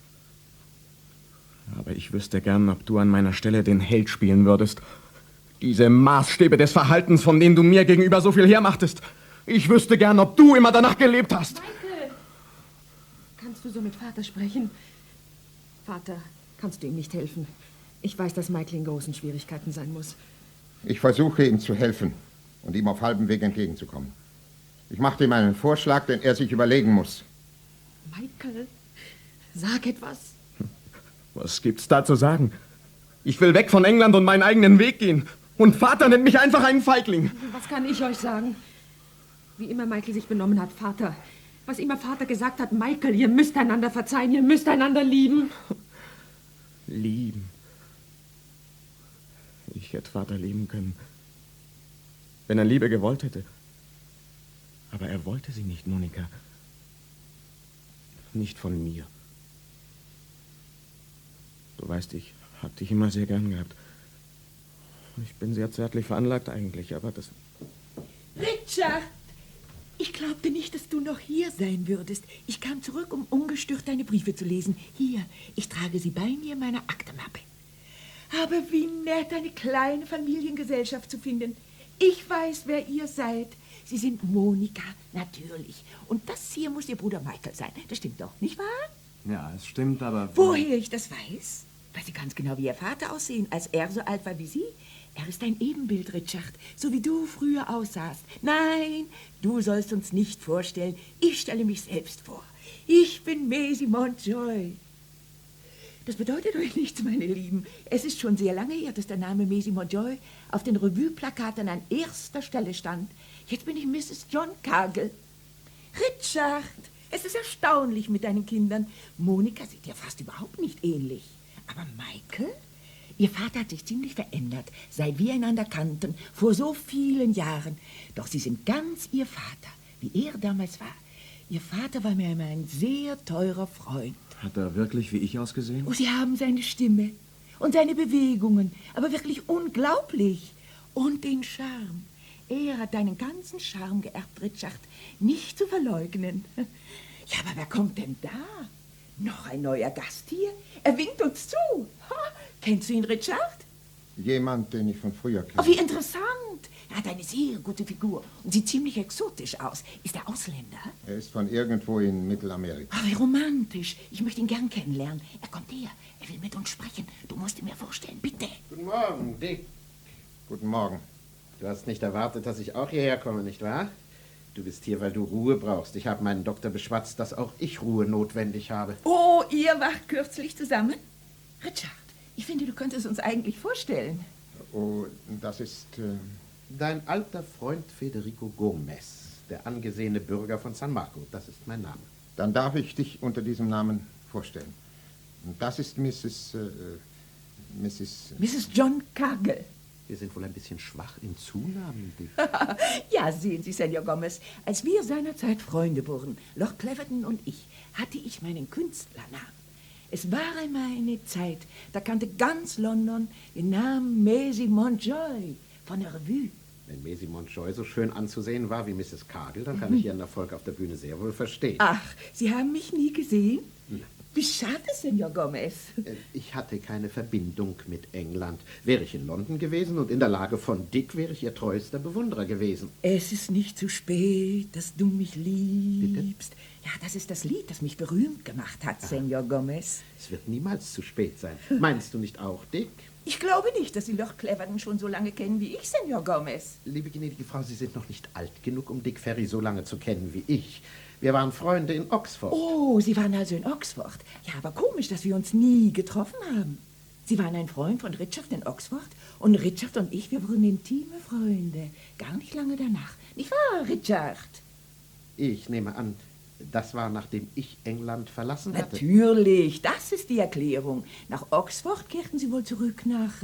Aber ich wüsste gern, ob du an meiner Stelle den Held spielen würdest. Diese Maßstäbe des Verhaltens, von denen du mir gegenüber so viel hermachtest. Ich wüsste gern, ob du immer danach gelebt hast. Michael! Kannst du so mit Vater sprechen? Vater, kannst du ihm nicht helfen? Ich weiß, dass Michael in großen Schwierigkeiten sein muss. Ich versuche ihm zu helfen und ihm auf halbem Weg entgegenzukommen. Ich machte ihm einen Vorschlag, den er sich überlegen muss. Michael, sag etwas. Was gibt's da zu sagen? Ich will weg von England und meinen eigenen Weg gehen. Und Vater nennt mich einfach einen Feigling. Was kann ich euch sagen? Wie immer Michael sich benommen hat, Vater. Was immer Vater gesagt hat, Michael, ihr müsst einander verzeihen, ihr müsst einander lieben. Lieben. Ich hätte Vater lieben können, wenn er Liebe gewollt hätte. Aber er wollte sie nicht, Monika. Nicht von mir. Du weißt, ich hab dich immer sehr gern gehabt. Ich bin sehr zärtlich veranlagt eigentlich, aber das... Richard! Ich glaubte nicht, dass du noch hier sein würdest. Ich kam zurück, um ungestört deine Briefe zu lesen. Hier, ich trage sie bei mir in meiner Aktenmappe. Aber wie nett, eine kleine Familiengesellschaft zu finden. Ich weiß, wer ihr seid. Sie sind Monika, natürlich. Und das hier muss ihr Bruder Michael sein. Das stimmt doch, nicht wahr? Ja, es stimmt, aber... Woher ich das weiß? Weil sie ganz genau wie ihr Vater aussehen, als er so alt war wie sie. Er ist ein Ebenbild, Richard, so wie du früher aussahst. Nein, du sollst uns nicht vorstellen. Ich stelle mich selbst vor. Ich bin Maisie Montjoy. Das bedeutet euch nichts, meine Lieben. Es ist schon sehr lange her, dass der Name Maisie Montjoy auf den Revue-Plakaten an erster Stelle stand. Jetzt bin ich Mrs. John Cargill. Richard, es ist erstaunlich mit deinen Kindern. Monika sieht dir fast überhaupt nicht ähnlich. Aber Michael? Ihr Vater hat sich ziemlich verändert, seit wir einander kannten, vor so vielen Jahren. Doch Sie sind ganz Ihr Vater, wie er damals war. Ihr Vater war mir immer ein sehr teurer Freund. Hat er wirklich wie ich ausgesehen? Oh, Sie haben seine Stimme und seine Bewegungen, aber wirklich unglaublich. Und den Charme. Er hat deinen ganzen Charme geerbt, Richard, nicht zu verleugnen. Ja, aber wer kommt denn da? Noch ein neuer Gast hier? Er winkt uns zu. Ha, kennst du ihn, Richard? Jemand, den ich von früher Oh, kenne. wie interessant. Er hat eine sehr gute Figur und sieht ziemlich exotisch aus. Ist er Ausländer? Er ist von irgendwo in Mittelamerika. Oh, wie romantisch. Ich möchte ihn gern kennenlernen. Er kommt her. Er will mit uns sprechen. Du musst ihn mir vorstellen, bitte. Guten Morgen, Dick. Guten Morgen. Du hast nicht erwartet, dass ich auch hierher komme, nicht wahr? Du bist hier, weil du Ruhe brauchst. Ich habe meinen Doktor beschwatzt, dass auch ich Ruhe notwendig habe. Oh, ihr wart kürzlich zusammen? Richard, ich finde, du könntest uns eigentlich vorstellen. Oh, das ist... Dein alter Freund Federico Gomez, der angesehene Bürger von San Marco. Das ist mein Name. Dann darf ich dich unter diesem Namen vorstellen. Und das ist Mrs. John Cargill. Wir sind wohl ein bisschen schwach in Zunamen, Dick. Ja, sehen Sie, Senor Gomez, als wir seinerzeit Freunde wurden, Lord Cleverton und ich, hatte ich meinen Künstlernamen. Es war einmal eine Zeit, da kannte ganz London den Namen Maisie Montjoy von der Revue. Wenn Maisie Montjoy so schön anzusehen war wie Mrs. Cargill, dann kann ich ihren Erfolg auf der Bühne sehr wohl verstehen. Ach, Sie haben mich nie gesehen? Wie schade, Senor Gomez. Ich hatte keine Verbindung mit England. Wäre ich in London gewesen und in der Lage von Dick, wäre ich ihr treuester Bewunderer gewesen. Es ist nicht zu spät, dass du mich liebst. Ja, das ist das Lied, das mich berühmt gemacht hat, Senor Gomez. Es wird niemals zu spät sein. Meinst du nicht auch, Dick? Ich glaube nicht, dass Sie Lord Cleverton schon so lange kennen wie ich, Senor Gomez. Liebe gnädige Frau, Sie sind noch nicht alt genug, um Dick Ferry so lange zu kennen wie ich. Wir waren Freunde in Oxford. Oh, Sie waren also in Oxford. Ja, aber komisch, dass wir uns nie getroffen haben. Sie waren ein Freund von Richard in Oxford und Richard und ich, wir wurden intime Freunde. Gar nicht lange danach. Nicht wahr, Richard? Ich nehme an, das war, nachdem ich England verlassen hatte. Natürlich, das ist die Erklärung. Nach Oxford kehrten Sie wohl zurück nach...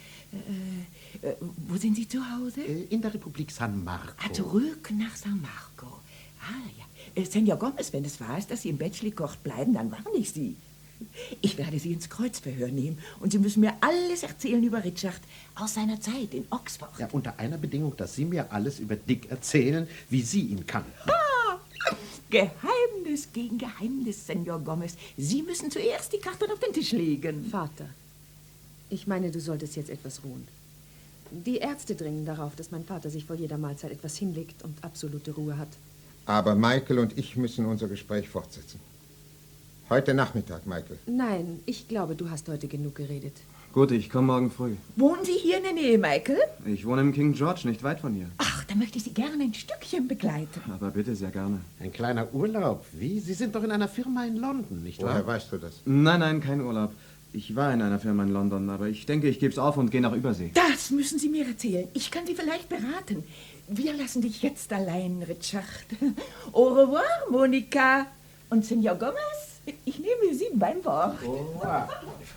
wo sind Sie zu Hause? In der Republik San Marco. Ah, zurück nach San Marco. Ah, ja. Senor Gomez, wenn es wahr ist, dass Sie im Bletchley Court bleiben, dann warne ich Sie. Ich werde Sie ins Kreuzverhör nehmen und Sie müssen mir alles erzählen über Richard aus seiner Zeit in Oxford. Ja, unter einer Bedingung, dass Sie mir alles über Dick erzählen, wie Sie ihn kannten. Ah, Geheimnis gegen Geheimnis, Senor Gomez. Sie müssen zuerst die Karten auf den Tisch legen. Vater, ich meine, du solltest jetzt etwas ruhen. Die Ärzte dringen darauf, dass mein Vater sich vor jeder Mahlzeit etwas hinlegt und absolute Ruhe hat. Aber Michael und ich müssen unser Gespräch fortsetzen. Heute Nachmittag, Michael. Nein, ich glaube, du hast heute genug geredet. Gut, ich komme morgen früh. Wohnen Sie hier in der Nähe, Michael? Ich wohne im King George, nicht weit von hier. Ach, dann möchte ich Sie gerne ein Stückchen begleiten. Aber bitte, sehr gerne. Ein kleiner Urlaub. Wie? Sie sind doch in einer Firma in London, nicht wahr? Woher weißt du das? Nein, nein, kein Urlaub. Ich war in einer Firma in London, aber ich denke, ich gebe es auf und gehe nach Übersee. Das müssen Sie mir erzählen. Ich kann Sie vielleicht beraten. Wir lassen dich jetzt allein, Richard. Au revoir, Monika. Und Senor Gomez, ich nehme Sie beim Wort. Oh, wow.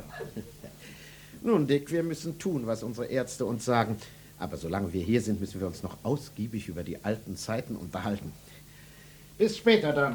Nun, Dick, wir müssen tun, was unsere Ärzte uns sagen. Aber solange wir hier sind, müssen wir uns noch ausgiebig über die alten Zeiten unterhalten. Bis später dann.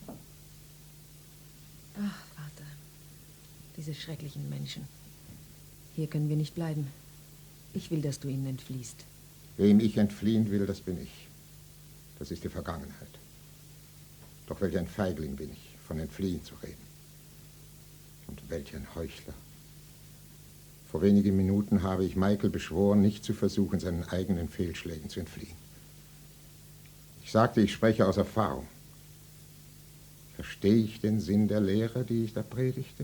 Ach, Vater, diese schrecklichen Menschen. Hier können wir nicht bleiben. Ich will, dass du ihnen entfliehst. Wem ich entfliehen will, das bin ich. Das ist die Vergangenheit. Doch welch ein Feigling bin ich, von Entfliehen zu reden. Und welch ein Heuchler. Vor wenigen Minuten habe ich Michael beschworen, nicht zu versuchen, seinen eigenen Fehlschlägen zu entfliehen. Ich sagte, ich spreche aus Erfahrung. Verstehe ich den Sinn der Lehre, die ich da predigte?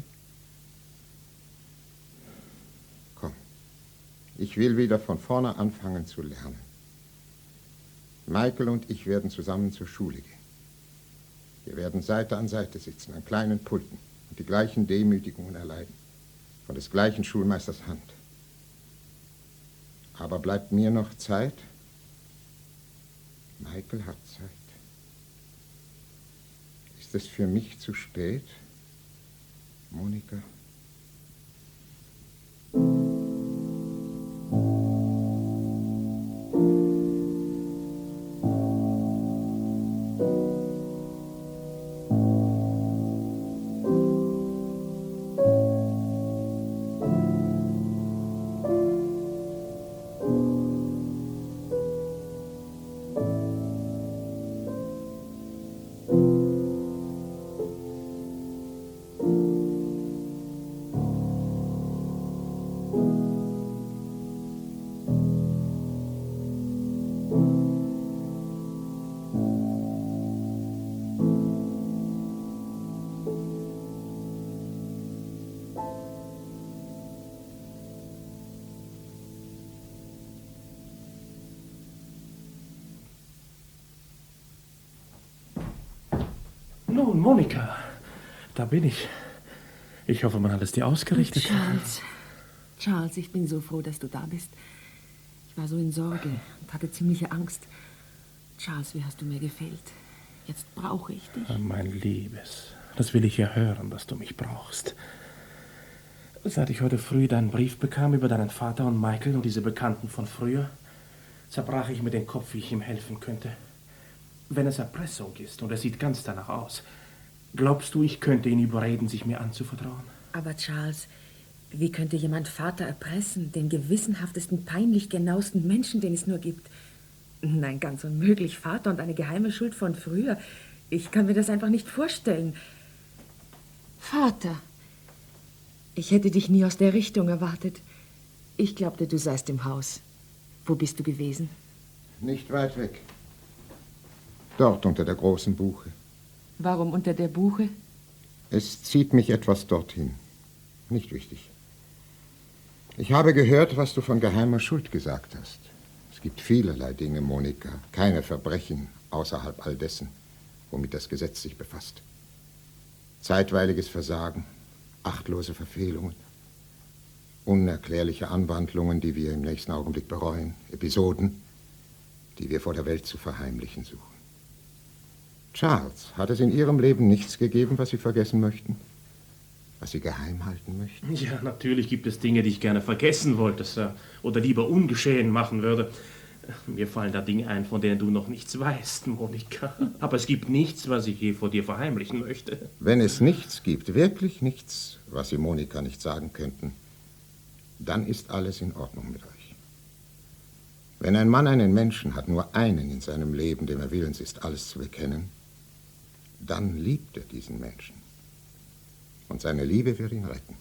Komm, ich will wieder von vorne anfangen zu lernen. Michael und ich werden zusammen zur Schule gehen. Wir werden Seite an Seite sitzen, an kleinen Pulten und die gleichen Demütigungen erleiden, von des gleichen Schulmeisters Hand. Aber bleibt mir noch Zeit? Michael hat Zeit. Ist es für mich zu spät, Monika? Nun, Monika, da bin ich. Ich hoffe, man hat es dir ausgerichtet. Charles, ich bin so froh, dass du da bist. Ich war so in Sorge und hatte ziemliche Angst. Charles, wie hast du mir gefehlt? Jetzt brauche ich dich. Mein Liebes, das will ich ja hören, dass du mich brauchst. Seit ich heute früh deinen Brief bekam über deinen Vater und Michael und diese Bekannten von früher, zerbrach ich mir den Kopf, wie ich ihm helfen könnte. Wenn es Erpressung ist, und es sieht ganz danach aus, glaubst du, ich könnte ihn überreden, sich mir anzuvertrauen? Aber Charles, wie könnte jemand Vater erpressen, den gewissenhaftesten, peinlich genauesten Menschen, den es nur gibt? Nein, ganz unmöglich. Vater und eine geheime Schuld von früher. Ich kann mir das einfach nicht vorstellen. Vater, ich hätte dich nie aus der Richtung erwartet. Ich glaubte, du seist im Haus. Wo bist du gewesen? Nicht weit weg. Dort unter der großen Buche. Warum unter der Buche? Es zieht mich etwas dorthin. Nicht wichtig. Ich habe gehört, was du von geheimer Schuld gesagt hast. Es gibt vielerlei Dinge, Monika, keine Verbrechen außerhalb all dessen, womit das Gesetz sich befasst. Zeitweiliges Versagen, achtlose Verfehlungen, unerklärliche Anwandlungen, die wir im nächsten Augenblick bereuen, Episoden, die wir vor der Welt zu verheimlichen suchen. Charles, hat es in Ihrem Leben nichts gegeben, was Sie vergessen möchten? Was Sie geheim halten möchten? Ja, natürlich gibt es Dinge, die ich gerne vergessen wollte, Sir, oder lieber ungeschehen machen würde. Mir fallen da Dinge ein, von denen du noch nichts weißt, Monika. Aber es gibt nichts, was ich je vor dir verheimlichen möchte. Wenn es nichts gibt, wirklich nichts, was Sie Monika nicht sagen könnten, dann ist alles in Ordnung mit euch. Wenn ein Mann einen Menschen hat, nur einen in seinem Leben, dem er willens ist, alles zu bekennen, dann liebt er diesen Menschen. Und seine Liebe wird ihn retten.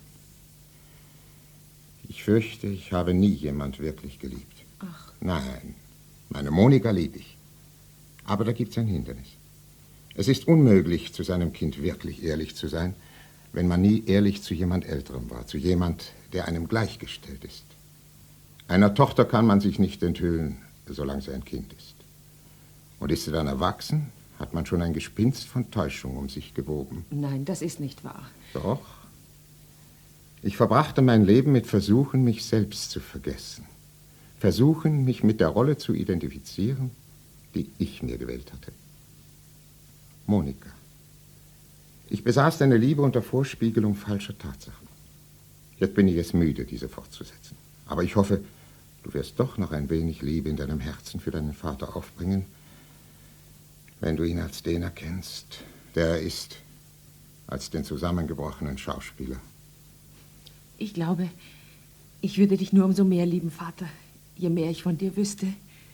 Ich fürchte, ich habe nie jemand wirklich geliebt. Ach. Nein, meine Monika liebe ich. Aber da gibt es ein Hindernis. Es ist unmöglich, zu seinem Kind wirklich ehrlich zu sein, wenn man nie ehrlich zu jemand Älterem war, zu jemand, der einem gleichgestellt ist. Einer Tochter kann man sich nicht enthüllen, solange sie ein Kind ist. Und ist sie dann erwachsen, hat man schon ein Gespinst von Täuschung um sich gewoben. Nein, das ist nicht wahr. Doch. Ich verbrachte mein Leben mit Versuchen, mich selbst zu vergessen. Versuchen, mich mit der Rolle zu identifizieren, die ich mir gewählt hatte. Monika. Ich besaß deine Liebe unter Vorspiegelung falscher Tatsachen. Jetzt bin ich es müde, diese fortzusetzen. Aber ich hoffe, du wirst doch noch ein wenig Liebe in deinem Herzen für deinen Vater aufbringen, wenn du ihn als den erkennst, der er ist, als den zusammengebrochenen Schauspieler. Ich glaube, ich würde dich nur umso mehr lieben, Vater. Je mehr ich von dir wüsste,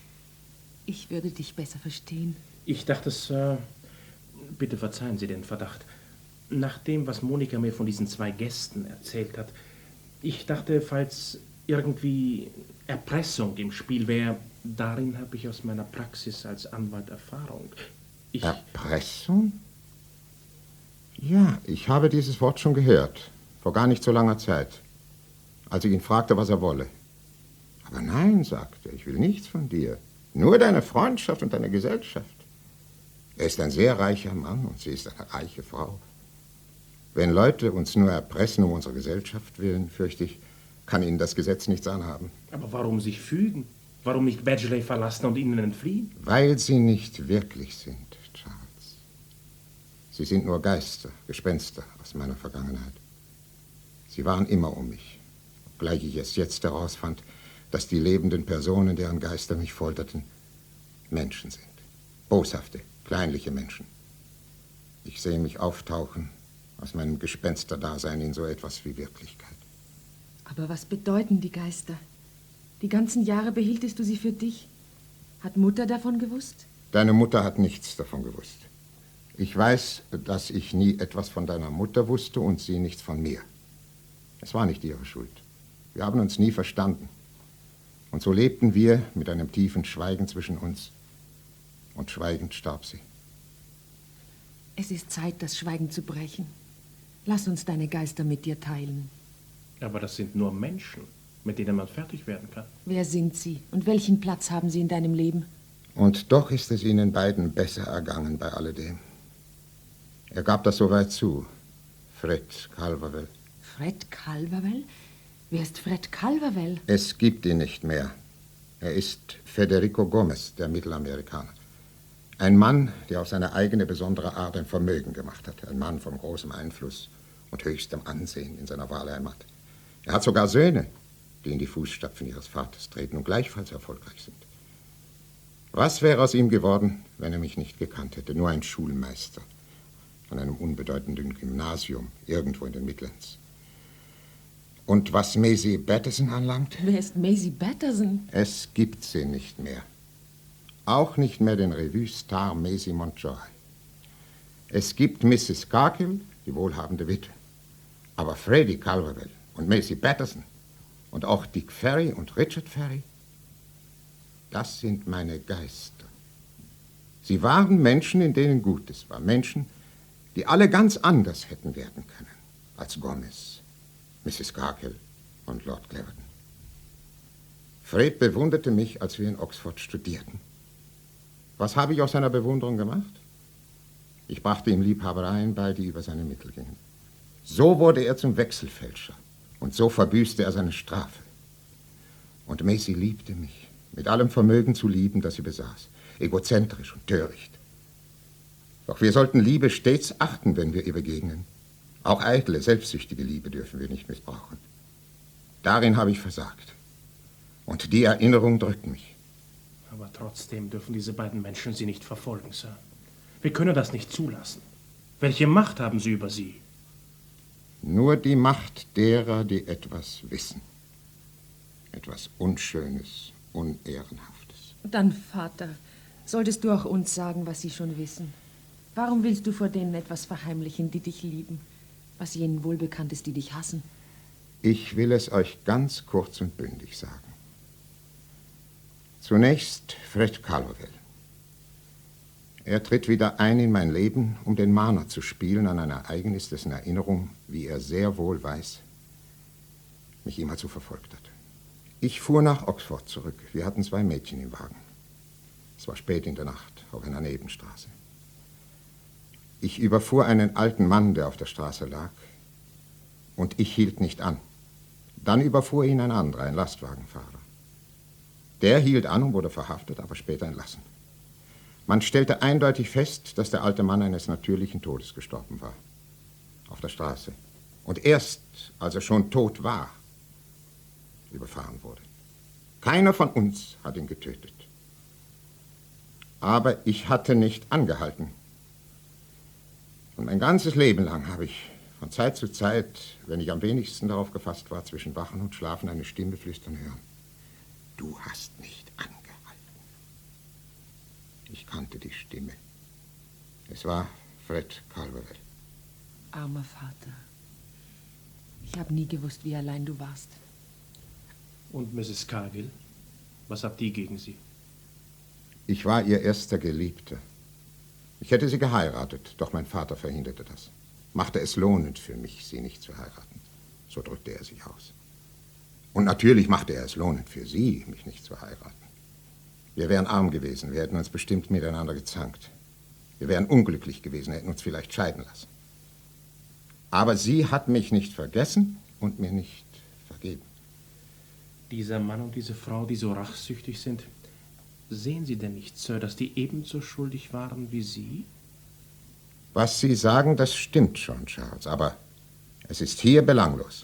ich würde dich besser verstehen. Ich dachte, Sir, bitte verzeihen Sie den Verdacht. Nach dem, was Monika mir von diesen 2 Gästen erzählt hat, ich dachte, falls irgendwie Erpressung im Spiel wäre, darin habe ich aus meiner Praxis als Anwalt Erfahrung. Erpressung? Ja, ich habe dieses Wort schon gehört, vor gar nicht so langer Zeit, als ich ihn fragte, was er wolle. Aber nein, sagte er, ich will nichts von dir, nur deine Freundschaft und deine Gesellschaft. Er ist ein sehr reicher Mann und sie ist eine reiche Frau. Wenn Leute uns nur erpressen um unserer Gesellschaft willen, fürchte ich, kann ihnen das Gesetz nichts anhaben. Aber warum sich fügen? Warum nicht Badgley verlassen und ihnen entfliehen? Weil sie nicht wirklich sind, Charles. Sie sind nur Geister, Gespenster aus meiner Vergangenheit. Sie waren immer um mich, obgleich ich es jetzt herausfand, dass die lebenden Personen, deren Geister mich folterten, Menschen sind. Boshafte, kleinliche Menschen. Ich sehe mich auftauchen aus meinem Gespensterdasein in so etwas wie Wirklichkeit. Aber was bedeuten die Geister? Die ganzen Jahre behieltest du sie für dich. Hat Mutter davon gewusst? Deine Mutter hat nichts davon gewusst. Ich weiß, dass ich nie etwas von deiner Mutter wusste und sie nichts von mir. Es war nicht ihre Schuld. Wir haben uns nie verstanden. Und so lebten wir mit einem tiefen Schweigen zwischen uns. Und schweigend starb sie. Es ist Zeit, das Schweigen zu brechen. Lass uns deine Geister mit dir teilen. Aber das sind nur Menschen, mit denen man fertig werden kann. Wer sind sie und welchen Platz haben sie in deinem Leben? Und doch ist es ihnen beiden besser ergangen bei alledem. Er gab das soweit zu. Fred Calverwell. Fred Calverwell? Wer ist Fred Calverwell? Es gibt ihn nicht mehr. Er ist Federico Gomez, der Mittelamerikaner. Ein Mann, der auf seine eigene besondere Art ein Vermögen gemacht hat. Ein Mann von großem Einfluss und höchstem Ansehen in seiner Wahlheimat. Er hat sogar Söhne, die in die Fußstapfen ihres Vaters treten und gleichfalls erfolgreich sind. Was wäre aus ihm geworden, wenn er mich nicht gekannt hätte? Nur ein Schulmeister an einem unbedeutenden Gymnasium irgendwo in den Midlands. Und was Maisie Patterson anlangt? Wer ist Maisie Patterson? Es gibt sie nicht mehr. Auch nicht mehr den Revue-Star Maisie Montjoy. Es gibt Mrs. Cargill, die wohlhabende Witwe. Aber Freddie Calverwell und Maisie Patterson und auch Dick Ferry und Richard Ferry, das sind meine Geister. Sie waren Menschen, in denen Gutes war. Menschen, die alle ganz anders hätten werden können als Gomez, Mrs. Cargill und Lord Cleverton. Fred bewunderte mich, als wir in Oxford studierten. Was habe ich aus seiner Bewunderung gemacht? Ich brachte ihm Liebhabereien bei, die über seine Mittel gingen. So wurde er zum Wechselfälscher und so verbüßte er seine Strafe. Und Maisie liebte mich, mit allem Vermögen zu lieben, das sie besaß, egozentrisch und töricht. Doch wir sollten Liebe stets achten, wenn wir ihr begegnen. Auch eitle, selbstsüchtige Liebe dürfen wir nicht missbrauchen. Darin habe ich versagt. Und die Erinnerung drückt mich. Aber trotzdem dürfen diese beiden Menschen Sie nicht verfolgen, Sir. Wir können das nicht zulassen. Welche Macht haben Sie über sie? Nur die Macht derer, die etwas wissen. Etwas Unschönes, Unehrenhaftes. Dann, Vater, solltest du auch uns sagen, was sie schon wissen. Warum willst du vor denen etwas verheimlichen, die dich lieben, was jenen wohlbekannt ist, die dich hassen? Ich will es euch ganz kurz und bündig sagen. Zunächst Fred Calverwell. Er tritt wieder ein in mein Leben, um den Mahner zu spielen an ein Ereignis, dessen Erinnerung, wie er sehr wohl weiß, mich immerzu verfolgt hat. Ich fuhr nach Oxford zurück. Wir hatten 2 Mädchen im Wagen. Es war spät in der Nacht, auf einer Nebenstraße. Ich überfuhr einen alten Mann, der auf der Straße lag, und ich hielt nicht an. Dann überfuhr ihn ein anderer, ein Lastwagenfahrer. Der hielt an und wurde verhaftet, aber später entlassen. Man stellte eindeutig fest, dass der alte Mann eines natürlichen Todes gestorben war. Auf der Straße. Und erst, als er schon tot war, überfahren wurde. Keiner von uns hat ihn getötet. Aber ich hatte nicht angehalten. Und mein ganzes Leben lang habe ich von Zeit zu Zeit, wenn ich am wenigsten darauf gefasst war, zwischen Wachen und Schlafen eine Stimme flüstern hören. Du hast nicht angehalten. Ich kannte die Stimme. Es war Fred Calverwell. Armer Vater. Ich habe nie gewusst, wie allein du warst. Und Mrs. Cargill? Was habt ihr gegen sie? Ich war ihr erster Geliebter. Ich hätte sie geheiratet, doch mein Vater verhinderte das. Machte es lohnend für mich, sie nicht zu heiraten. So drückte er sich aus. Und natürlich machte er es lohnend für sie, mich nicht zu heiraten. Wir wären arm gewesen, wir hätten uns bestimmt miteinander gezankt. Wir wären unglücklich gewesen, hätten uns vielleicht scheiden lassen. Aber sie hat mich nicht vergessen und mir nicht vergeben. Dieser Mann und diese Frau, die so rachsüchtig sind, sehen Sie denn nicht, Sir, dass die ebenso schuldig waren wie Sie? Was Sie sagen, das stimmt schon, Charles, aber es ist hier belanglos.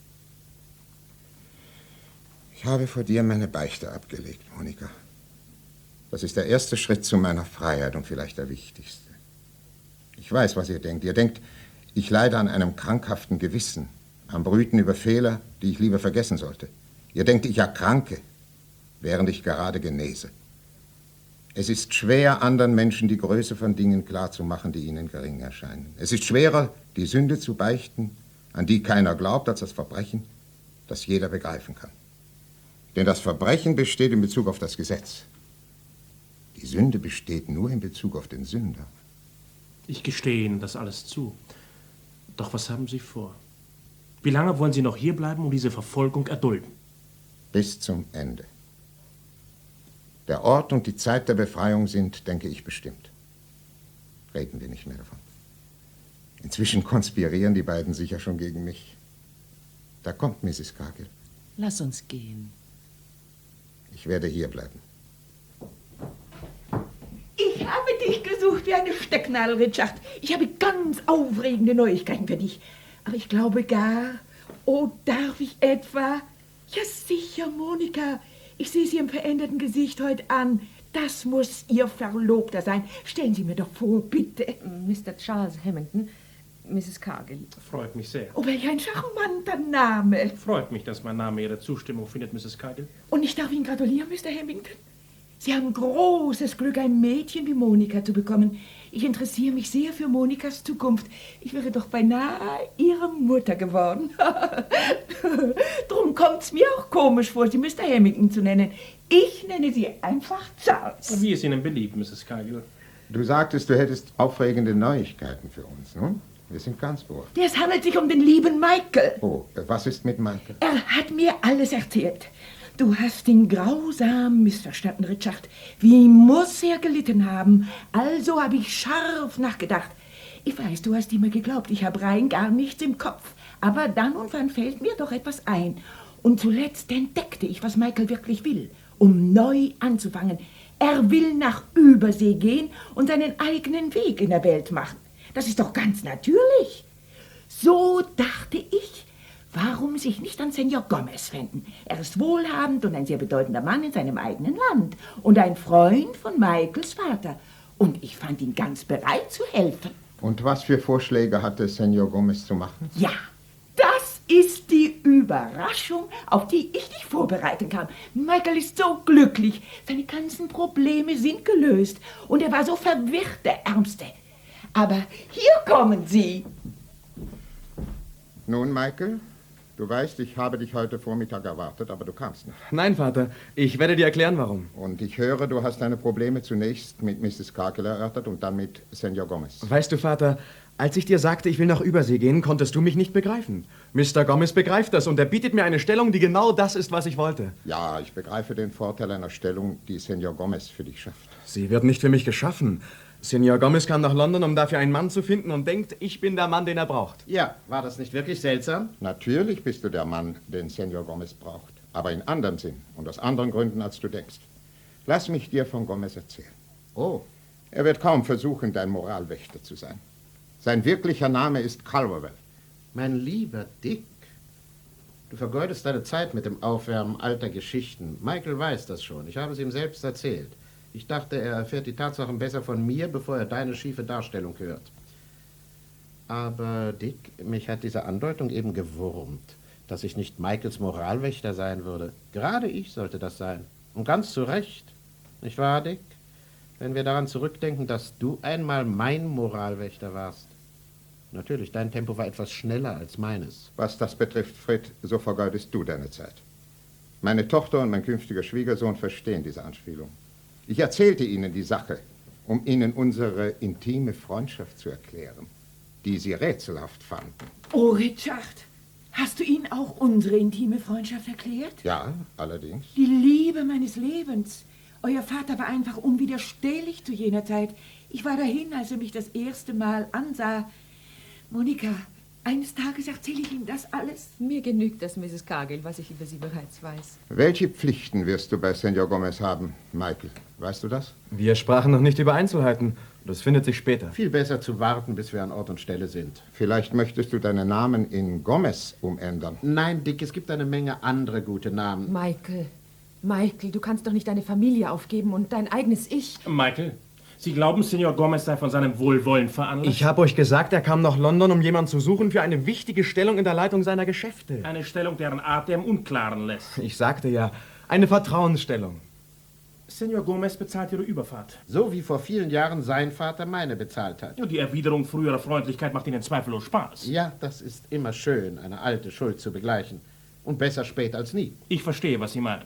Ich habe vor dir meine Beichte abgelegt, Monika. Das ist der erste Schritt zu meiner Freiheit und vielleicht der wichtigste. Ich weiß, was ihr denkt. Ihr denkt, ich leide an einem krankhaften Gewissen, am Brüten über Fehler, die ich lieber vergessen sollte. Ihr denkt, ich erkranke, während ich gerade genese. Es ist schwer, anderen Menschen die Größe von Dingen klarzumachen, die ihnen gering erscheinen. Es ist schwerer, die Sünde zu beichten, an die keiner glaubt, als das Verbrechen, das jeder begreifen kann. Denn das Verbrechen besteht in Bezug auf das Gesetz. Die Sünde besteht nur in Bezug auf den Sünder. Ich gestehe Ihnen das alles zu. Doch was haben Sie vor? Wie lange wollen Sie noch hierbleiben und diese Verfolgung erdulden? Bis zum Ende. Der Ort und die Zeit der Befreiung sind, denke ich, bestimmt. Reden wir nicht mehr davon. Inzwischen konspirieren die beiden sicher schon gegen mich. Da kommt Mrs. Cargill. Lass uns gehen. Ich werde hier bleiben. Ich habe dich gesucht wie eine Stecknadel, Richard. Ich habe ganz aufregende Neuigkeiten für dich. Aber ich glaube gar... Oh, darf ich etwa? Ja, sicher, Monika. Ich sehe Sie im veränderten Gesicht heute an. Das muss Ihr Verlobter sein. Stellen Sie mir doch vor, bitte. Mr. Charles Hamilton, Mrs. Cargill. Freut mich sehr. Oh, welch ein charmanter Name. Freut mich, dass mein Name Ihre Zustimmung findet, Mrs. Cargill. Und ich darf Ihnen gratulieren, Mr. Hamilton. Sie haben großes Glück, ein Mädchen wie Monika zu bekommen. Ich interessiere mich sehr für Monikas Zukunft. Ich wäre doch beinahe Ihre Mutter geworden. Drum kommt's mir auch komisch vor, Sie Mr. Hamilton zu nennen. Ich nenne Sie einfach Charles. Wie es Ihnen beliebt, Mrs. Cargill. Du sagtest, du hättest aufregende Neuigkeiten für uns, nun? Wir sind ganz wohl. Es handelt sich um den lieben Michael. Oh, was ist mit Michael? Er hat mir alles erzählt. Du hast ihn grausam missverstanden, Richard. Wie muss er gelitten haben? Also habe ich scharf nachgedacht. Ich weiß, du hast immer geglaubt, ich habe rein gar nichts im Kopf. Aber dann und wann fällt mir doch etwas ein. Und zuletzt entdeckte ich, was Michael wirklich will, um neu anzufangen. Er will nach Übersee gehen und seinen eigenen Weg in der Welt machen. Das ist doch ganz natürlich. So dachte ich, warum sich nicht an Senor Gomez wenden? Er ist wohlhabend und ein sehr bedeutender Mann in seinem eigenen Land und ein Freund von Michaels Vater. Und ich fand ihn ganz bereit zu helfen. Und was für Vorschläge hatte Senor Gomez zu machen? Ja, das ist die Überraschung, auf die ich dich vorbereiten kann. Michael ist so glücklich. Seine ganzen Probleme sind gelöst. Und er war so verwirrt, der Ärmste. Aber hier kommen Sie. Nun, Michael, du weißt, ich habe dich heute Vormittag erwartet, aber du kamst nicht. Nein, Vater, ich werde dir erklären, warum. Und ich höre, du hast deine Probleme zunächst mit Mrs. Cargill erörtert und dann mit Senor Gomez. Weißt du, Vater, als ich dir sagte, ich will nach Übersee gehen, konntest du mich nicht begreifen. Mr. Gomez begreift das und er bietet mir eine Stellung, die genau das ist, was ich wollte. Ja, ich begreife den Vorteil einer Stellung, die Senor Gomez für dich schafft. Sie wird nicht für mich geschaffen. Senor Gomez kam nach London, um dafür einen Mann zu finden und denkt, ich bin der Mann, den er braucht. Ja, war das nicht wirklich seltsam? Natürlich bist du der Mann, den Senor Gomez braucht. Aber in anderem Sinn und aus anderen Gründen, als du denkst. Lass mich dir von Gomez erzählen. Oh, Er wird kaum versuchen, dein Moralwächter zu sein. Sein wirklicher Name ist Calverwell. mein lieber Dick. Du vergeudest deine Zeit mit dem Aufwärmen alter Geschichten. Michael weiß das schon. Ich habe es ihm selbst erzählt. Ich dachte, er erfährt die Tatsachen besser von mir, bevor er deine schiefe Darstellung hört. Aber, Dick, mich hat diese Andeutung eben gewurmt, dass ich nicht Michaels Moralwächter sein würde. Gerade ich sollte das sein. Und ganz zu Recht. Nicht wahr, Dick? Wenn wir daran zurückdenken, dass du einmal mein Moralwächter warst. Natürlich, dein Tempo war etwas schneller als meines. Was das betrifft, Fred, so vergeudest du deine Zeit. Meine Tochter und mein künftiger Schwiegersohn verstehen diese Anspielung. Ich erzählte ihnen die Sache, um ihnen unsere intime Freundschaft zu erklären, die sie rätselhaft fanden. Oh, Richard, hast du ihnen auch unsere intime Freundschaft erklärt? Ja, allerdings. Die Liebe meines Lebens. Euer Vater war einfach unwiderstehlich zu jener Zeit. Ich war dahin, als er mich das erste Mal ansah. Monika, eines Tages erzähle ich Ihnen das alles. Mir genügt das, Mrs. Cargill, was ich über Sie bereits weiß. Welche Pflichten wirst du bei Senor Gomez haben, Michael? Weißt du das? Wir sprachen noch nicht über Einzelheiten. Das findet sich später. Viel besser zu warten, bis wir an Ort und Stelle sind. Vielleicht möchtest du deinen Namen in Gomez umändern. Nein, Dick, es gibt eine Menge andere gute Namen. Michael, du kannst doch nicht deine Familie aufgeben und dein eigenes Ich. Michael, Sie glauben, Senor Gomez sei von seinem Wohlwollen veranlasst? Ich habe euch gesagt, er kam nach London, um jemanden zu suchen für eine wichtige Stellung in der Leitung seiner Geschäfte. Eine Stellung, deren Art er im Unklaren lässt. Ich sagte ja, eine Vertrauensstellung. Senor Gomez bezahlt Ihre Überfahrt. So wie vor vielen Jahren sein Vater meine bezahlt hat. Ja, die Erwiderung früherer Freundlichkeit macht Ihnen zweifellos Spaß. Ja, das ist immer schön, eine alte Schuld zu begleichen. Und besser spät als nie. Ich verstehe, was Sie meinen.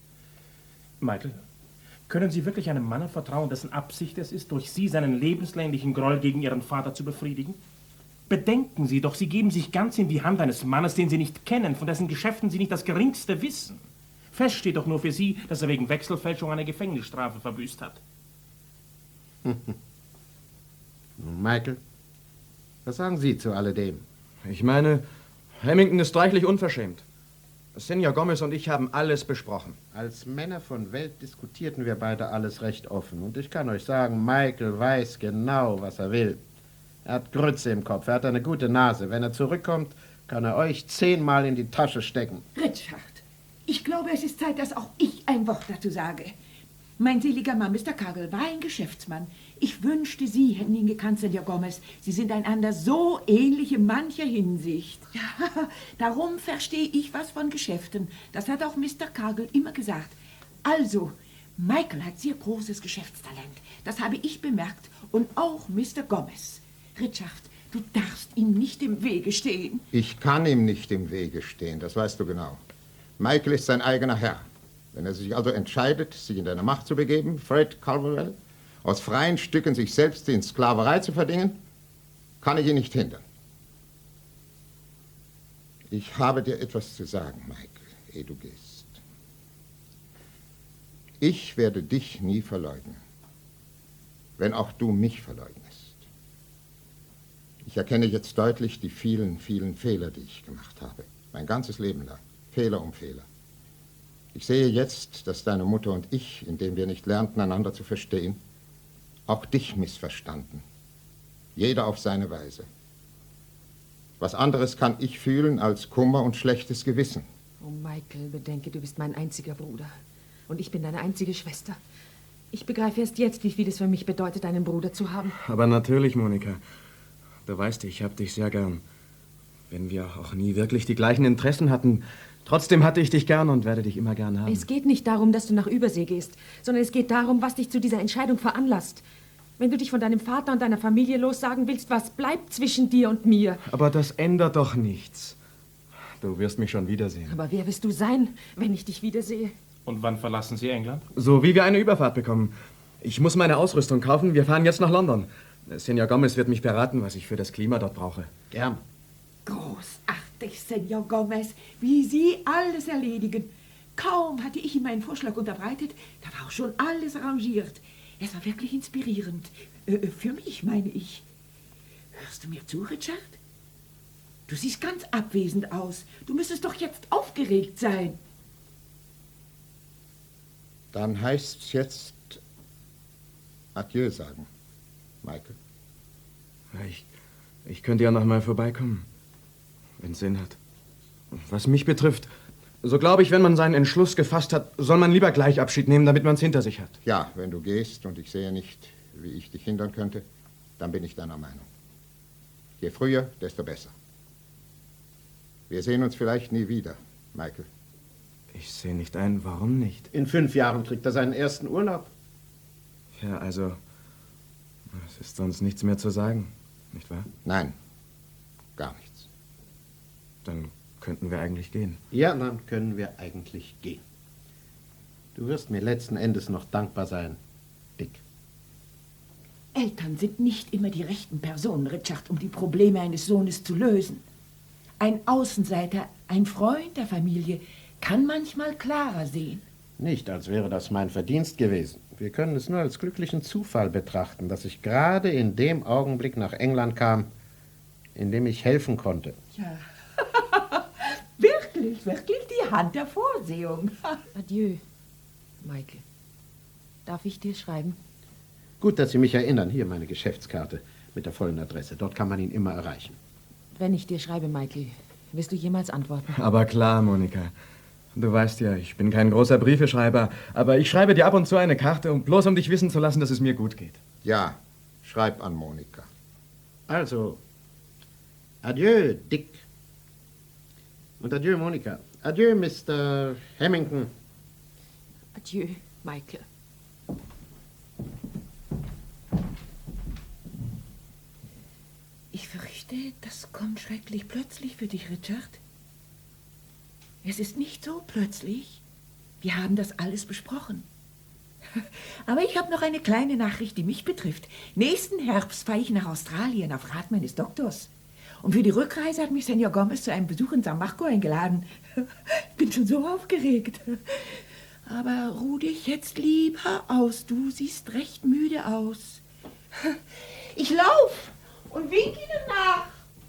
Michael, können Sie wirklich einem Mann vertrauen, dessen Absicht es ist, durch Sie seinen lebenslänglichen Groll gegen Ihren Vater zu befriedigen? Bedenken Sie doch, Sie geben sich ganz in die Hand eines Mannes, den Sie nicht kennen, von dessen Geschäften Sie nicht das geringste wissen. Fest steht doch nur für Sie, dass er wegen Wechselfälschung eine Gefängnisstrafe verbüßt hat. Nun, Michael, Was sagen Sie zu alledem? Ich meine, Hamilton ist reichlich unverschämt. Senor Gomez und ich haben alles besprochen. Als Männer von Welt diskutierten wir beide alles recht offen. Und ich kann euch sagen, Michael weiß genau, was er will. Er hat Grütze im Kopf, er hat eine gute Nase. Wenn er zurückkommt, kann er euch 10-mal in die Tasche stecken. Richard, ich glaube, es ist Zeit, dass auch ich ein Wort dazu sage. Mein seliger Mann, Mr. Cargill, war ein Geschäftsmann. Ich wünschte, Sie hätten ihn gekannt, Senor Gomez. Sie sind einander so ähnlich in mancher Hinsicht. Ja, darum verstehe ich was von Geschäften. Das hat auch Mr. Cargill immer gesagt. Also, Michael hat sehr großes Geschäftstalent. Das habe ich bemerkt. Und auch Mr. Gomez. Richard, du darfst ihm nicht im Wege stehen. Ich kann ihm nicht im Wege stehen, das weißt du genau. Michael ist sein eigener Herr. Wenn er sich also entscheidet, sich in deine Macht zu begeben, Fred Calverwell, aus freien Stücken sich selbst in Sklaverei zu verdingen, kann ich ihn nicht hindern. Ich habe dir etwas zu sagen, Michael, ehe du gehst. Ich werde dich nie verleugnen, wenn auch du mich verleugnest. Ich erkenne jetzt deutlich die vielen, vielen Fehler, die ich gemacht habe. Mein ganzes Leben lang. Fehler um Fehler. Ich sehe jetzt, dass deine Mutter und ich, indem wir nicht lernten, einander zu verstehen, auch dich missverstanden. Jeder auf seine Weise. Was anderes kann ich fühlen als Kummer und schlechtes Gewissen. Oh, Michael, bedenke, du bist mein einziger Bruder. Und ich bin deine einzige Schwester. Ich begreife erst jetzt, wie viel es für mich bedeutet, einen Bruder zu haben. Aber natürlich, Monika. Du weißt, ich hab dich sehr gern. Wenn wir auch nie wirklich die gleichen Interessen hatten, trotzdem hatte ich dich gern und werde dich immer gern haben. Es geht nicht darum, dass du nach Übersee gehst, sondern es geht darum, was dich zu dieser Entscheidung veranlasst. Wenn du dich von deinem Vater und deiner Familie lossagen willst, was bleibt zwischen dir und mir? Aber das ändert doch nichts. Du wirst mich schon wiedersehen. Aber wer wirst du sein, wenn ich dich wiedersehe? Und wann verlassen Sie England? So wie wir eine Überfahrt bekommen. Ich muss meine Ausrüstung kaufen. Wir fahren jetzt nach London. Senor Gomez wird mich beraten, was ich für das Klima dort brauche. Gern. Großartig, Senor Gomez, wie Sie alles erledigen. Kaum hatte ich ihm meinen Vorschlag unterbreitet, da war auch schon alles arrangiert. Es war wirklich inspirierend. Für mich, meine ich. Hörst du mir zu, Richard? Du siehst ganz abwesend aus. Du müsstest doch jetzt aufgeregt sein. Dann heißt's jetzt Adieu sagen, Michael. Ich könnte ja noch mal vorbeikommen, wenn es Sinn hat. Was mich betrifft, so glaube ich, wenn man seinen Entschluss gefasst hat, soll man lieber gleich Abschied nehmen, damit man es hinter sich hat. Ja, wenn du gehst und ich sehe nicht, wie ich dich hindern könnte, dann bin ich deiner Meinung. Je früher, desto besser. Wir sehen uns vielleicht nie wieder, Michael. Ich sehe nicht ein, warum nicht? In 5 Jahren kriegt er seinen ersten Urlaub. Ja, also, es ist sonst nichts mehr zu sagen, nicht wahr? Nein, gar nichts. Dann könnten wir eigentlich gehen. Ja, dann können wir eigentlich gehen. Du wirst mir letzten Endes noch dankbar sein, Dick. Eltern sind nicht immer die rechten Personen, Richard, um die Probleme eines Sohnes zu lösen. Ein Außenseiter, ein Freund der Familie, kann manchmal klarer sehen. Nicht, als wäre das mein Verdienst gewesen. Wir können es nur als glücklichen Zufall betrachten, dass ich gerade in dem Augenblick nach England kam, in dem ich helfen konnte. Ja, wirklich die Hand der Vorsehung. Adieu, Michael. Darf ich dir schreiben? Gut, dass Sie mich erinnern. Hier meine Geschäftskarte mit der vollen Adresse. Dort kann man ihn immer erreichen. Wenn ich dir schreibe, Michael, wirst du jemals antworten? Aber klar, Monika. Du weißt ja, ich bin kein großer Briefeschreiber, aber ich schreibe dir ab und zu eine Karte, bloß um dich wissen zu lassen, dass es mir gut geht. Ja, schreib an Monika. Also, adieu, Dick. Und adieu, Monika. Adieu, Mr. Hamilton. Adieu, Michael. Ich fürchte, das kommt schrecklich plötzlich für dich, Richard. Es ist nicht so plötzlich. Wir haben das alles besprochen. Aber ich habe noch eine kleine Nachricht, die mich betrifft. Nächsten Herbst fahre ich nach Australien auf Rat meines Doktors. Und für die Rückreise hat mich Senor Gomez zu einem Besuch in San Marco eingeladen. Ich bin schon so aufgeregt. Aber ruh dich jetzt lieber aus. Du siehst recht müde aus. Ich lauf. und wink ihnen nach.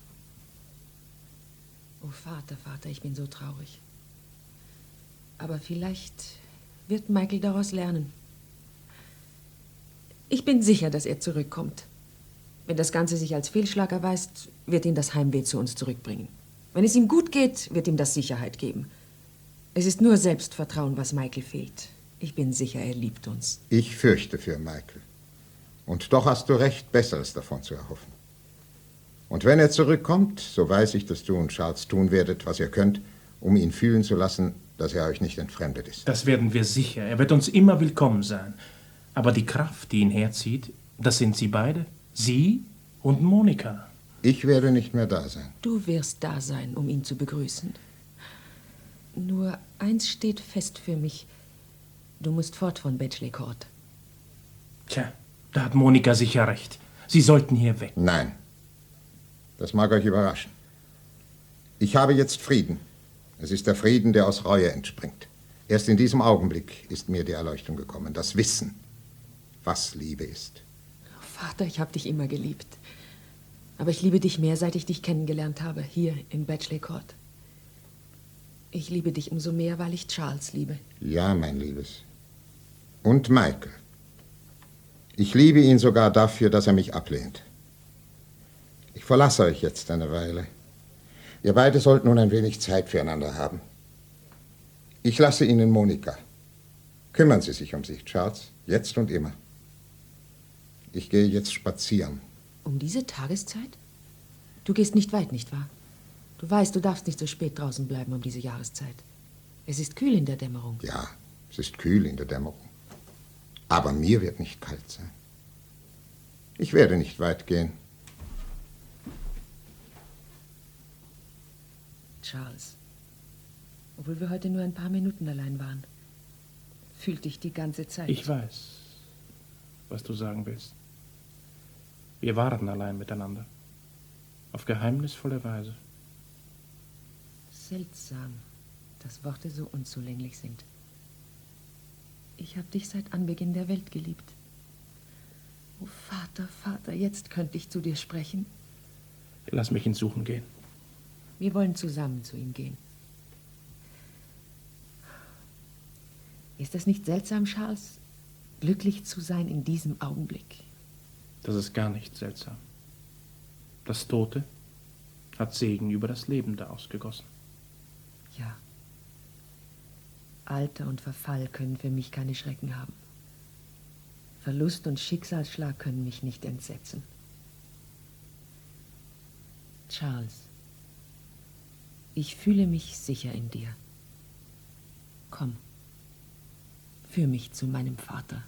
Oh Vater, Vater, ich bin so traurig. Aber vielleicht wird Michael daraus lernen. Ich bin sicher, dass er zurückkommt. Wenn das Ganze sich als Fehlschlag erweist, wird ihn das Heimweh zu uns zurückbringen. Wenn es ihm gut geht, wird ihm das Sicherheit geben. Es ist nur Selbstvertrauen, was Michael fehlt. Ich bin sicher, er liebt uns. Ich fürchte für Michael. Und doch hast du recht, Besseres davon zu erhoffen. Und wenn er zurückkommt, so weiß ich, dass du und Charles tun werdet, was ihr könnt, um ihn fühlen zu lassen, dass er euch nicht entfremdet ist. Das werden wir sicher. Er wird uns immer willkommen sein. Aber die Kraft, die ihn herzieht, das sind Sie beide. Sie und Monika. Ich werde nicht mehr da sein. Du wirst da sein, um ihn zu begrüßen. Nur eins steht fest für mich. Du musst fort von Bletchley Court. Tja, da hat Monika sicher recht. Sie sollten hier weg. Nein. Das mag euch überraschen. Ich habe jetzt Frieden. Es ist der Frieden, der aus Reue entspringt. Erst in diesem Augenblick ist mir die Erleuchtung gekommen. Das Wissen, was Liebe ist. Vater, ich habe dich immer geliebt. Aber ich liebe dich mehr, seit ich dich kennengelernt habe, hier in Bletchley Court. Ich liebe dich umso mehr, weil ich Charles liebe. Ja, mein Liebes. Und Michael. Ich liebe ihn sogar dafür, dass er mich ablehnt. Ich verlasse euch jetzt eine Weile. Ihr beide sollt nun ein wenig Zeit füreinander haben. Ich lasse Ihnen Monika. Kümmern Sie sich um sich, Charles, jetzt und immer. Ich gehe jetzt spazieren. Um diese Tageszeit? Du gehst nicht weit, nicht wahr? Du weißt, du darfst nicht so spät draußen bleiben um diese Jahreszeit. Es ist kühl in der Dämmerung. Ja, es ist kühl in der Dämmerung. Aber mir wird nicht kalt sein. Ich werde nicht weit gehen. Charles, obwohl wir heute nur ein paar Minuten allein waren, fühlte ich die ganze Zeit. Ich weiß, was du sagen willst. Wir waren allein miteinander. Auf geheimnisvolle Weise. Seltsam, dass Worte so unzulänglich sind. Ich habe dich seit Anbeginn der Welt geliebt. Oh Vater, Vater, jetzt könnte ich zu dir sprechen. Lass mich ihn suchen gehen. Wir wollen zusammen zu ihm gehen. Ist es nicht seltsam, Charles, glücklich zu sein in diesem Augenblick? Das ist gar nicht seltsam. Das Tote hat Segen über das Lebende ausgegossen. Ja. Alter und Verfall können für mich keine Schrecken haben. Verlust und Schicksalsschlag können mich nicht entsetzen. Charles, ich fühle mich sicher in dir. Komm, führ mich zu meinem Vater.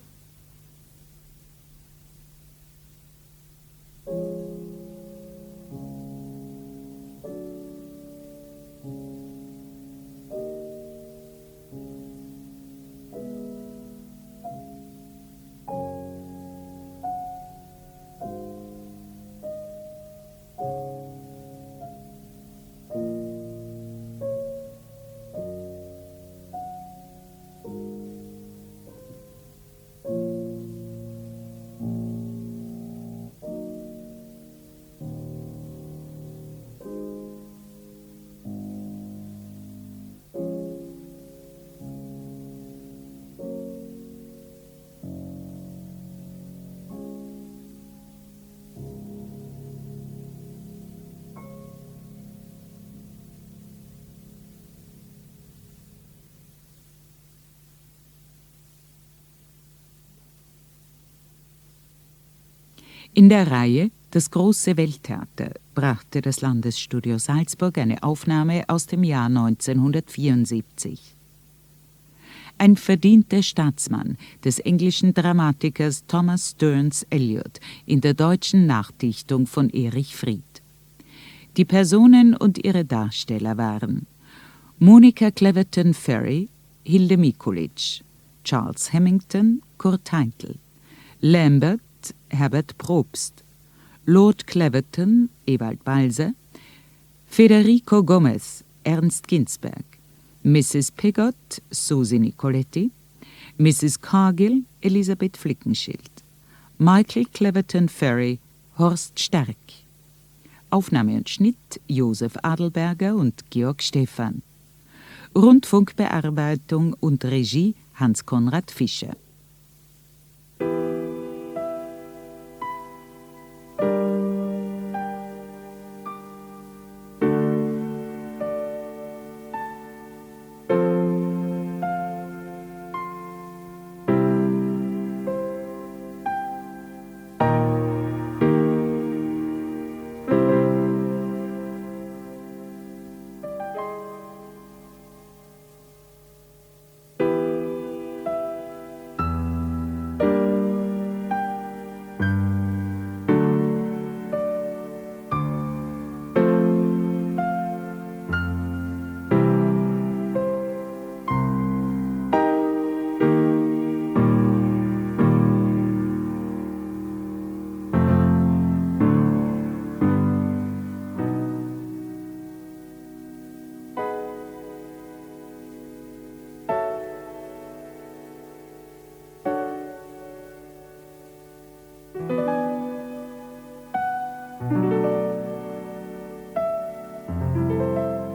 In der Reihe Das große Welttheater brachte das Landesstudio Salzburg eine Aufnahme aus dem Jahr 1974. Ein verdienter Staatsmann des englischen Dramatikers Thomas Stearns Eliot in der deutschen Nachdichtung von Erich Fried. Die Personen und ihre Darsteller waren Monika Cleverton Ferry, Hilde Mikulic, Charles Hemington, Kurt Heintel, Lambert, Herbert Probst, Lord Cleverton, Ewald Balser, Federico Gomez, Ernst Ginsberg, Mrs. Pigott, Susi Nicoletti, Mrs. Cargill, Elisabeth Flickenschild, Michael Cleverton Ferry, Horst Stark. Aufnahme und Schnitt Josef Adelberger und Georg Stephan. Rundfunkbearbeitung und Regie Hans-Konrad Fischer.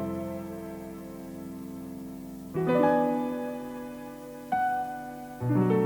Thank you.